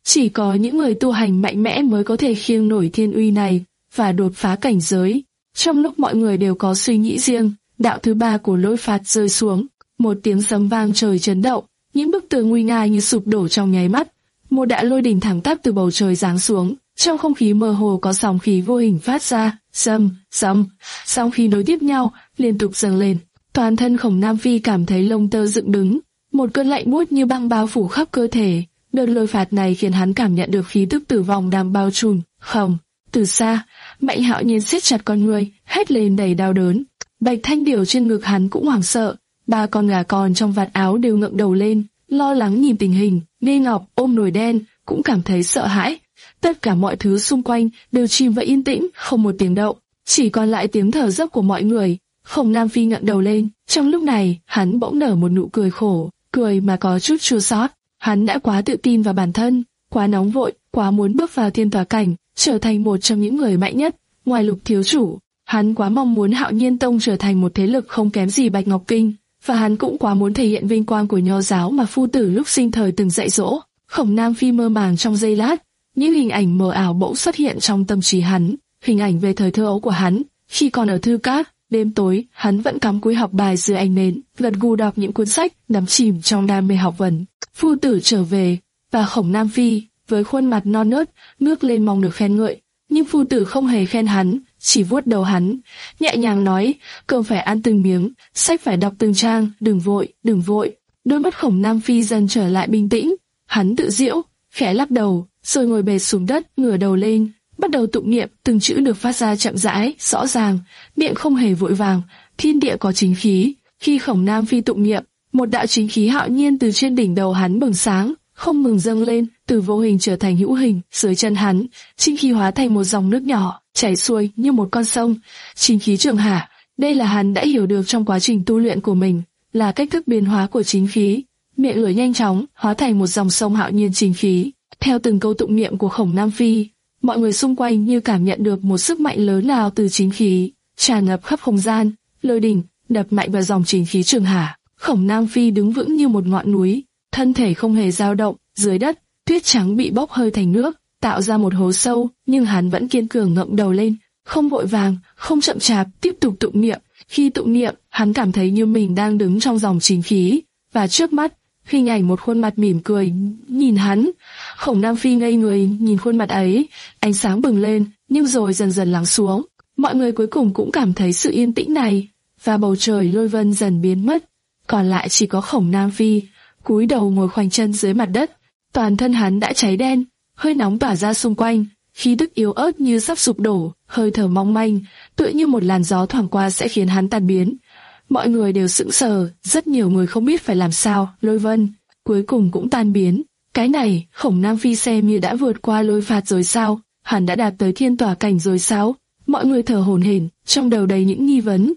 chỉ có những người tu hành mạnh mẽ mới có thể khiêng nổi thiên uy này và đột phá cảnh giới. Trong lúc mọi người đều có suy nghĩ riêng, đạo thứ ba của lôi phạt rơi xuống, một tiếng sấm vang trời chấn động, những bức tường nguy nga như sụp đổ trong nháy mắt. Một đạo lôi đỉnh thẳng tắp từ bầu trời giáng xuống, trong không khí mơ hồ có sóng khí vô hình phát ra, sầm, sầm, sóng khí nối tiếp nhau, liên tục dâng lên. Toàn thân Khổng Nam Phi cảm thấy lông tơ dựng đứng, một cơn lạnh buốt như băng bao phủ khắp cơ thể. Đợt lôi phạt này khiến hắn cảm nhận được khí tức tử vong đang bao trùm. Khổng, từ xa, Mạnh Hạo Nhiên siết chặt con người, hét lên đầy đau đớn. Bạch Thanh Điểu trên ngực hắn cũng hoảng sợ, ba con gà con trong vạt áo đều ngẩng đầu lên, lo lắng nhìn tình hình. Nghe Ngọc ôm nồi đen cũng cảm thấy sợ hãi. Tất cả mọi thứ xung quanh đều chìm vào yên tĩnh, không một tiếng động, chỉ còn lại tiếng thở dốc của mọi người. Khổng Nam Phi ngẩng đầu lên, trong lúc này hắn bỗng nở một nụ cười khổ, cười mà có chút chua xót. Hắn đã quá tự tin vào bản thân, quá nóng vội, quá muốn bước vào thiên tòa cảnh, trở thành một trong những người mạnh nhất. Ngoài Lục thiếu chủ, hắn quá mong muốn Hạo Nhiên Tông trở thành một thế lực không kém gì Bạch Ngọc Kinh, và hắn cũng quá muốn thể hiện vinh quang của nho giáo mà phu tử lúc sinh thời từng dạy dỗ. Khổng Nam Phi mơ màng trong giây lát, những hình ảnh mờ ảo bỗng xuất hiện trong tâm trí hắn, hình ảnh về thời thơ ấu của hắn, khi còn ở thư các. Đêm tối, hắn vẫn cắm cúi học bài dưới ánh nến, gật gù đọc những cuốn sách, đắm chìm trong đam mê học vấn. Phu tử trở về, và Khổng Nam Phi, với khuôn mặt non nớt, ngước lên mong được khen ngợi. Nhưng phu tử không hề khen hắn, chỉ vuốt đầu hắn, nhẹ nhàng nói, cơm phải ăn từng miếng, sách phải đọc từng trang, đừng vội, đừng vội. Đôi mắt Khổng Nam Phi dần trở lại bình tĩnh, hắn tự giễu, khẽ lắc đầu, rồi ngồi bệt xuống đất, ngửa đầu lên, bắt đầu tụng niệm, từng chữ được phát ra chậm rãi, rõ ràng, miệng không hề vội vàng. Thiên địa có chính khí. Khi Khổng Nam Phi tụng niệm, một đạo chính khí hạo nhiên từ trên đỉnh đầu hắn bừng sáng, không ngừng dâng lên, từ vô hình trở thành hữu hình. Dưới chân hắn, chính khí hóa thành một dòng nước nhỏ, chảy xuôi như một con sông. Chính khí trường hạ, đây là hắn đã hiểu được trong quá trình tu luyện của mình, là cách thức biến hóa của chính khí. Miệng lưỡi nhanh chóng hóa thành một dòng sông hạo nhiên chính khí. Theo từng câu tụng niệm của Khổng Nam Phi, mọi người xung quanh như cảm nhận được một sức mạnh lớn lao từ chính khí, tràn ngập khắp không gian. Lôi đỉnh đập mạnh vào dòng chính khí trường hạ. Khổng Nam Phi đứng vững như một ngọn núi, thân thể không hề dao động. Dưới đất, tuyết trắng bị bốc hơi thành nước, tạo ra một hố sâu, nhưng hắn vẫn kiên cường ngẩng đầu lên, không vội vàng, không chậm chạp, tiếp tục tụng niệm. Khi tụng niệm, hắn cảm thấy như mình đang đứng trong dòng chính khí, và trước mắt, hình ảnh một khuôn mặt mỉm cười nhìn hắn. Khổng Nam Phi ngây người nhìn khuôn mặt ấy, ánh sáng bừng lên, nhưng rồi dần dần lắng xuống. Mọi người cuối cùng cũng cảm thấy sự yên tĩnh này, và bầu trời lôi vân dần biến mất, còn lại chỉ có Khổng Nam Phi, cúi đầu ngồi khoanh chân dưới mặt đất. Toàn thân hắn đã cháy đen, hơi nóng tỏa ra xung quanh, khí tức yếu ớt như sắp sụp đổ, hơi thở mong manh, tựa như một làn gió thoảng qua sẽ khiến hắn tan biến. Mọi người đều sững sờ, rất nhiều người không biết phải làm sao. Lôi vân cuối cùng cũng tan biến. Cái này, Khổng Nam Phi xem như đã vượt qua lôi phạt rồi sao? Hắn đã đạt tới thiên tỏa cảnh rồi sao? Mọi người thở hổn hển, trong đầu đầy những nghi vấn.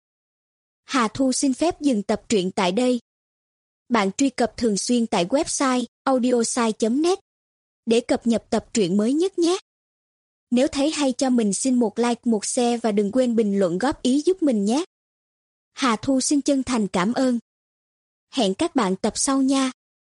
Hà Thu xin phép dừng tập truyện tại đây. Bạn truy cập thường xuyên tại website audiosai chấm net để cập nhật tập truyện mới nhất nhé. Nếu thấy hay cho mình xin một like, một share và đừng quên bình luận góp ý giúp mình nhé. Hà Thu xin chân thành cảm ơn. Hẹn các bạn tập sau nha.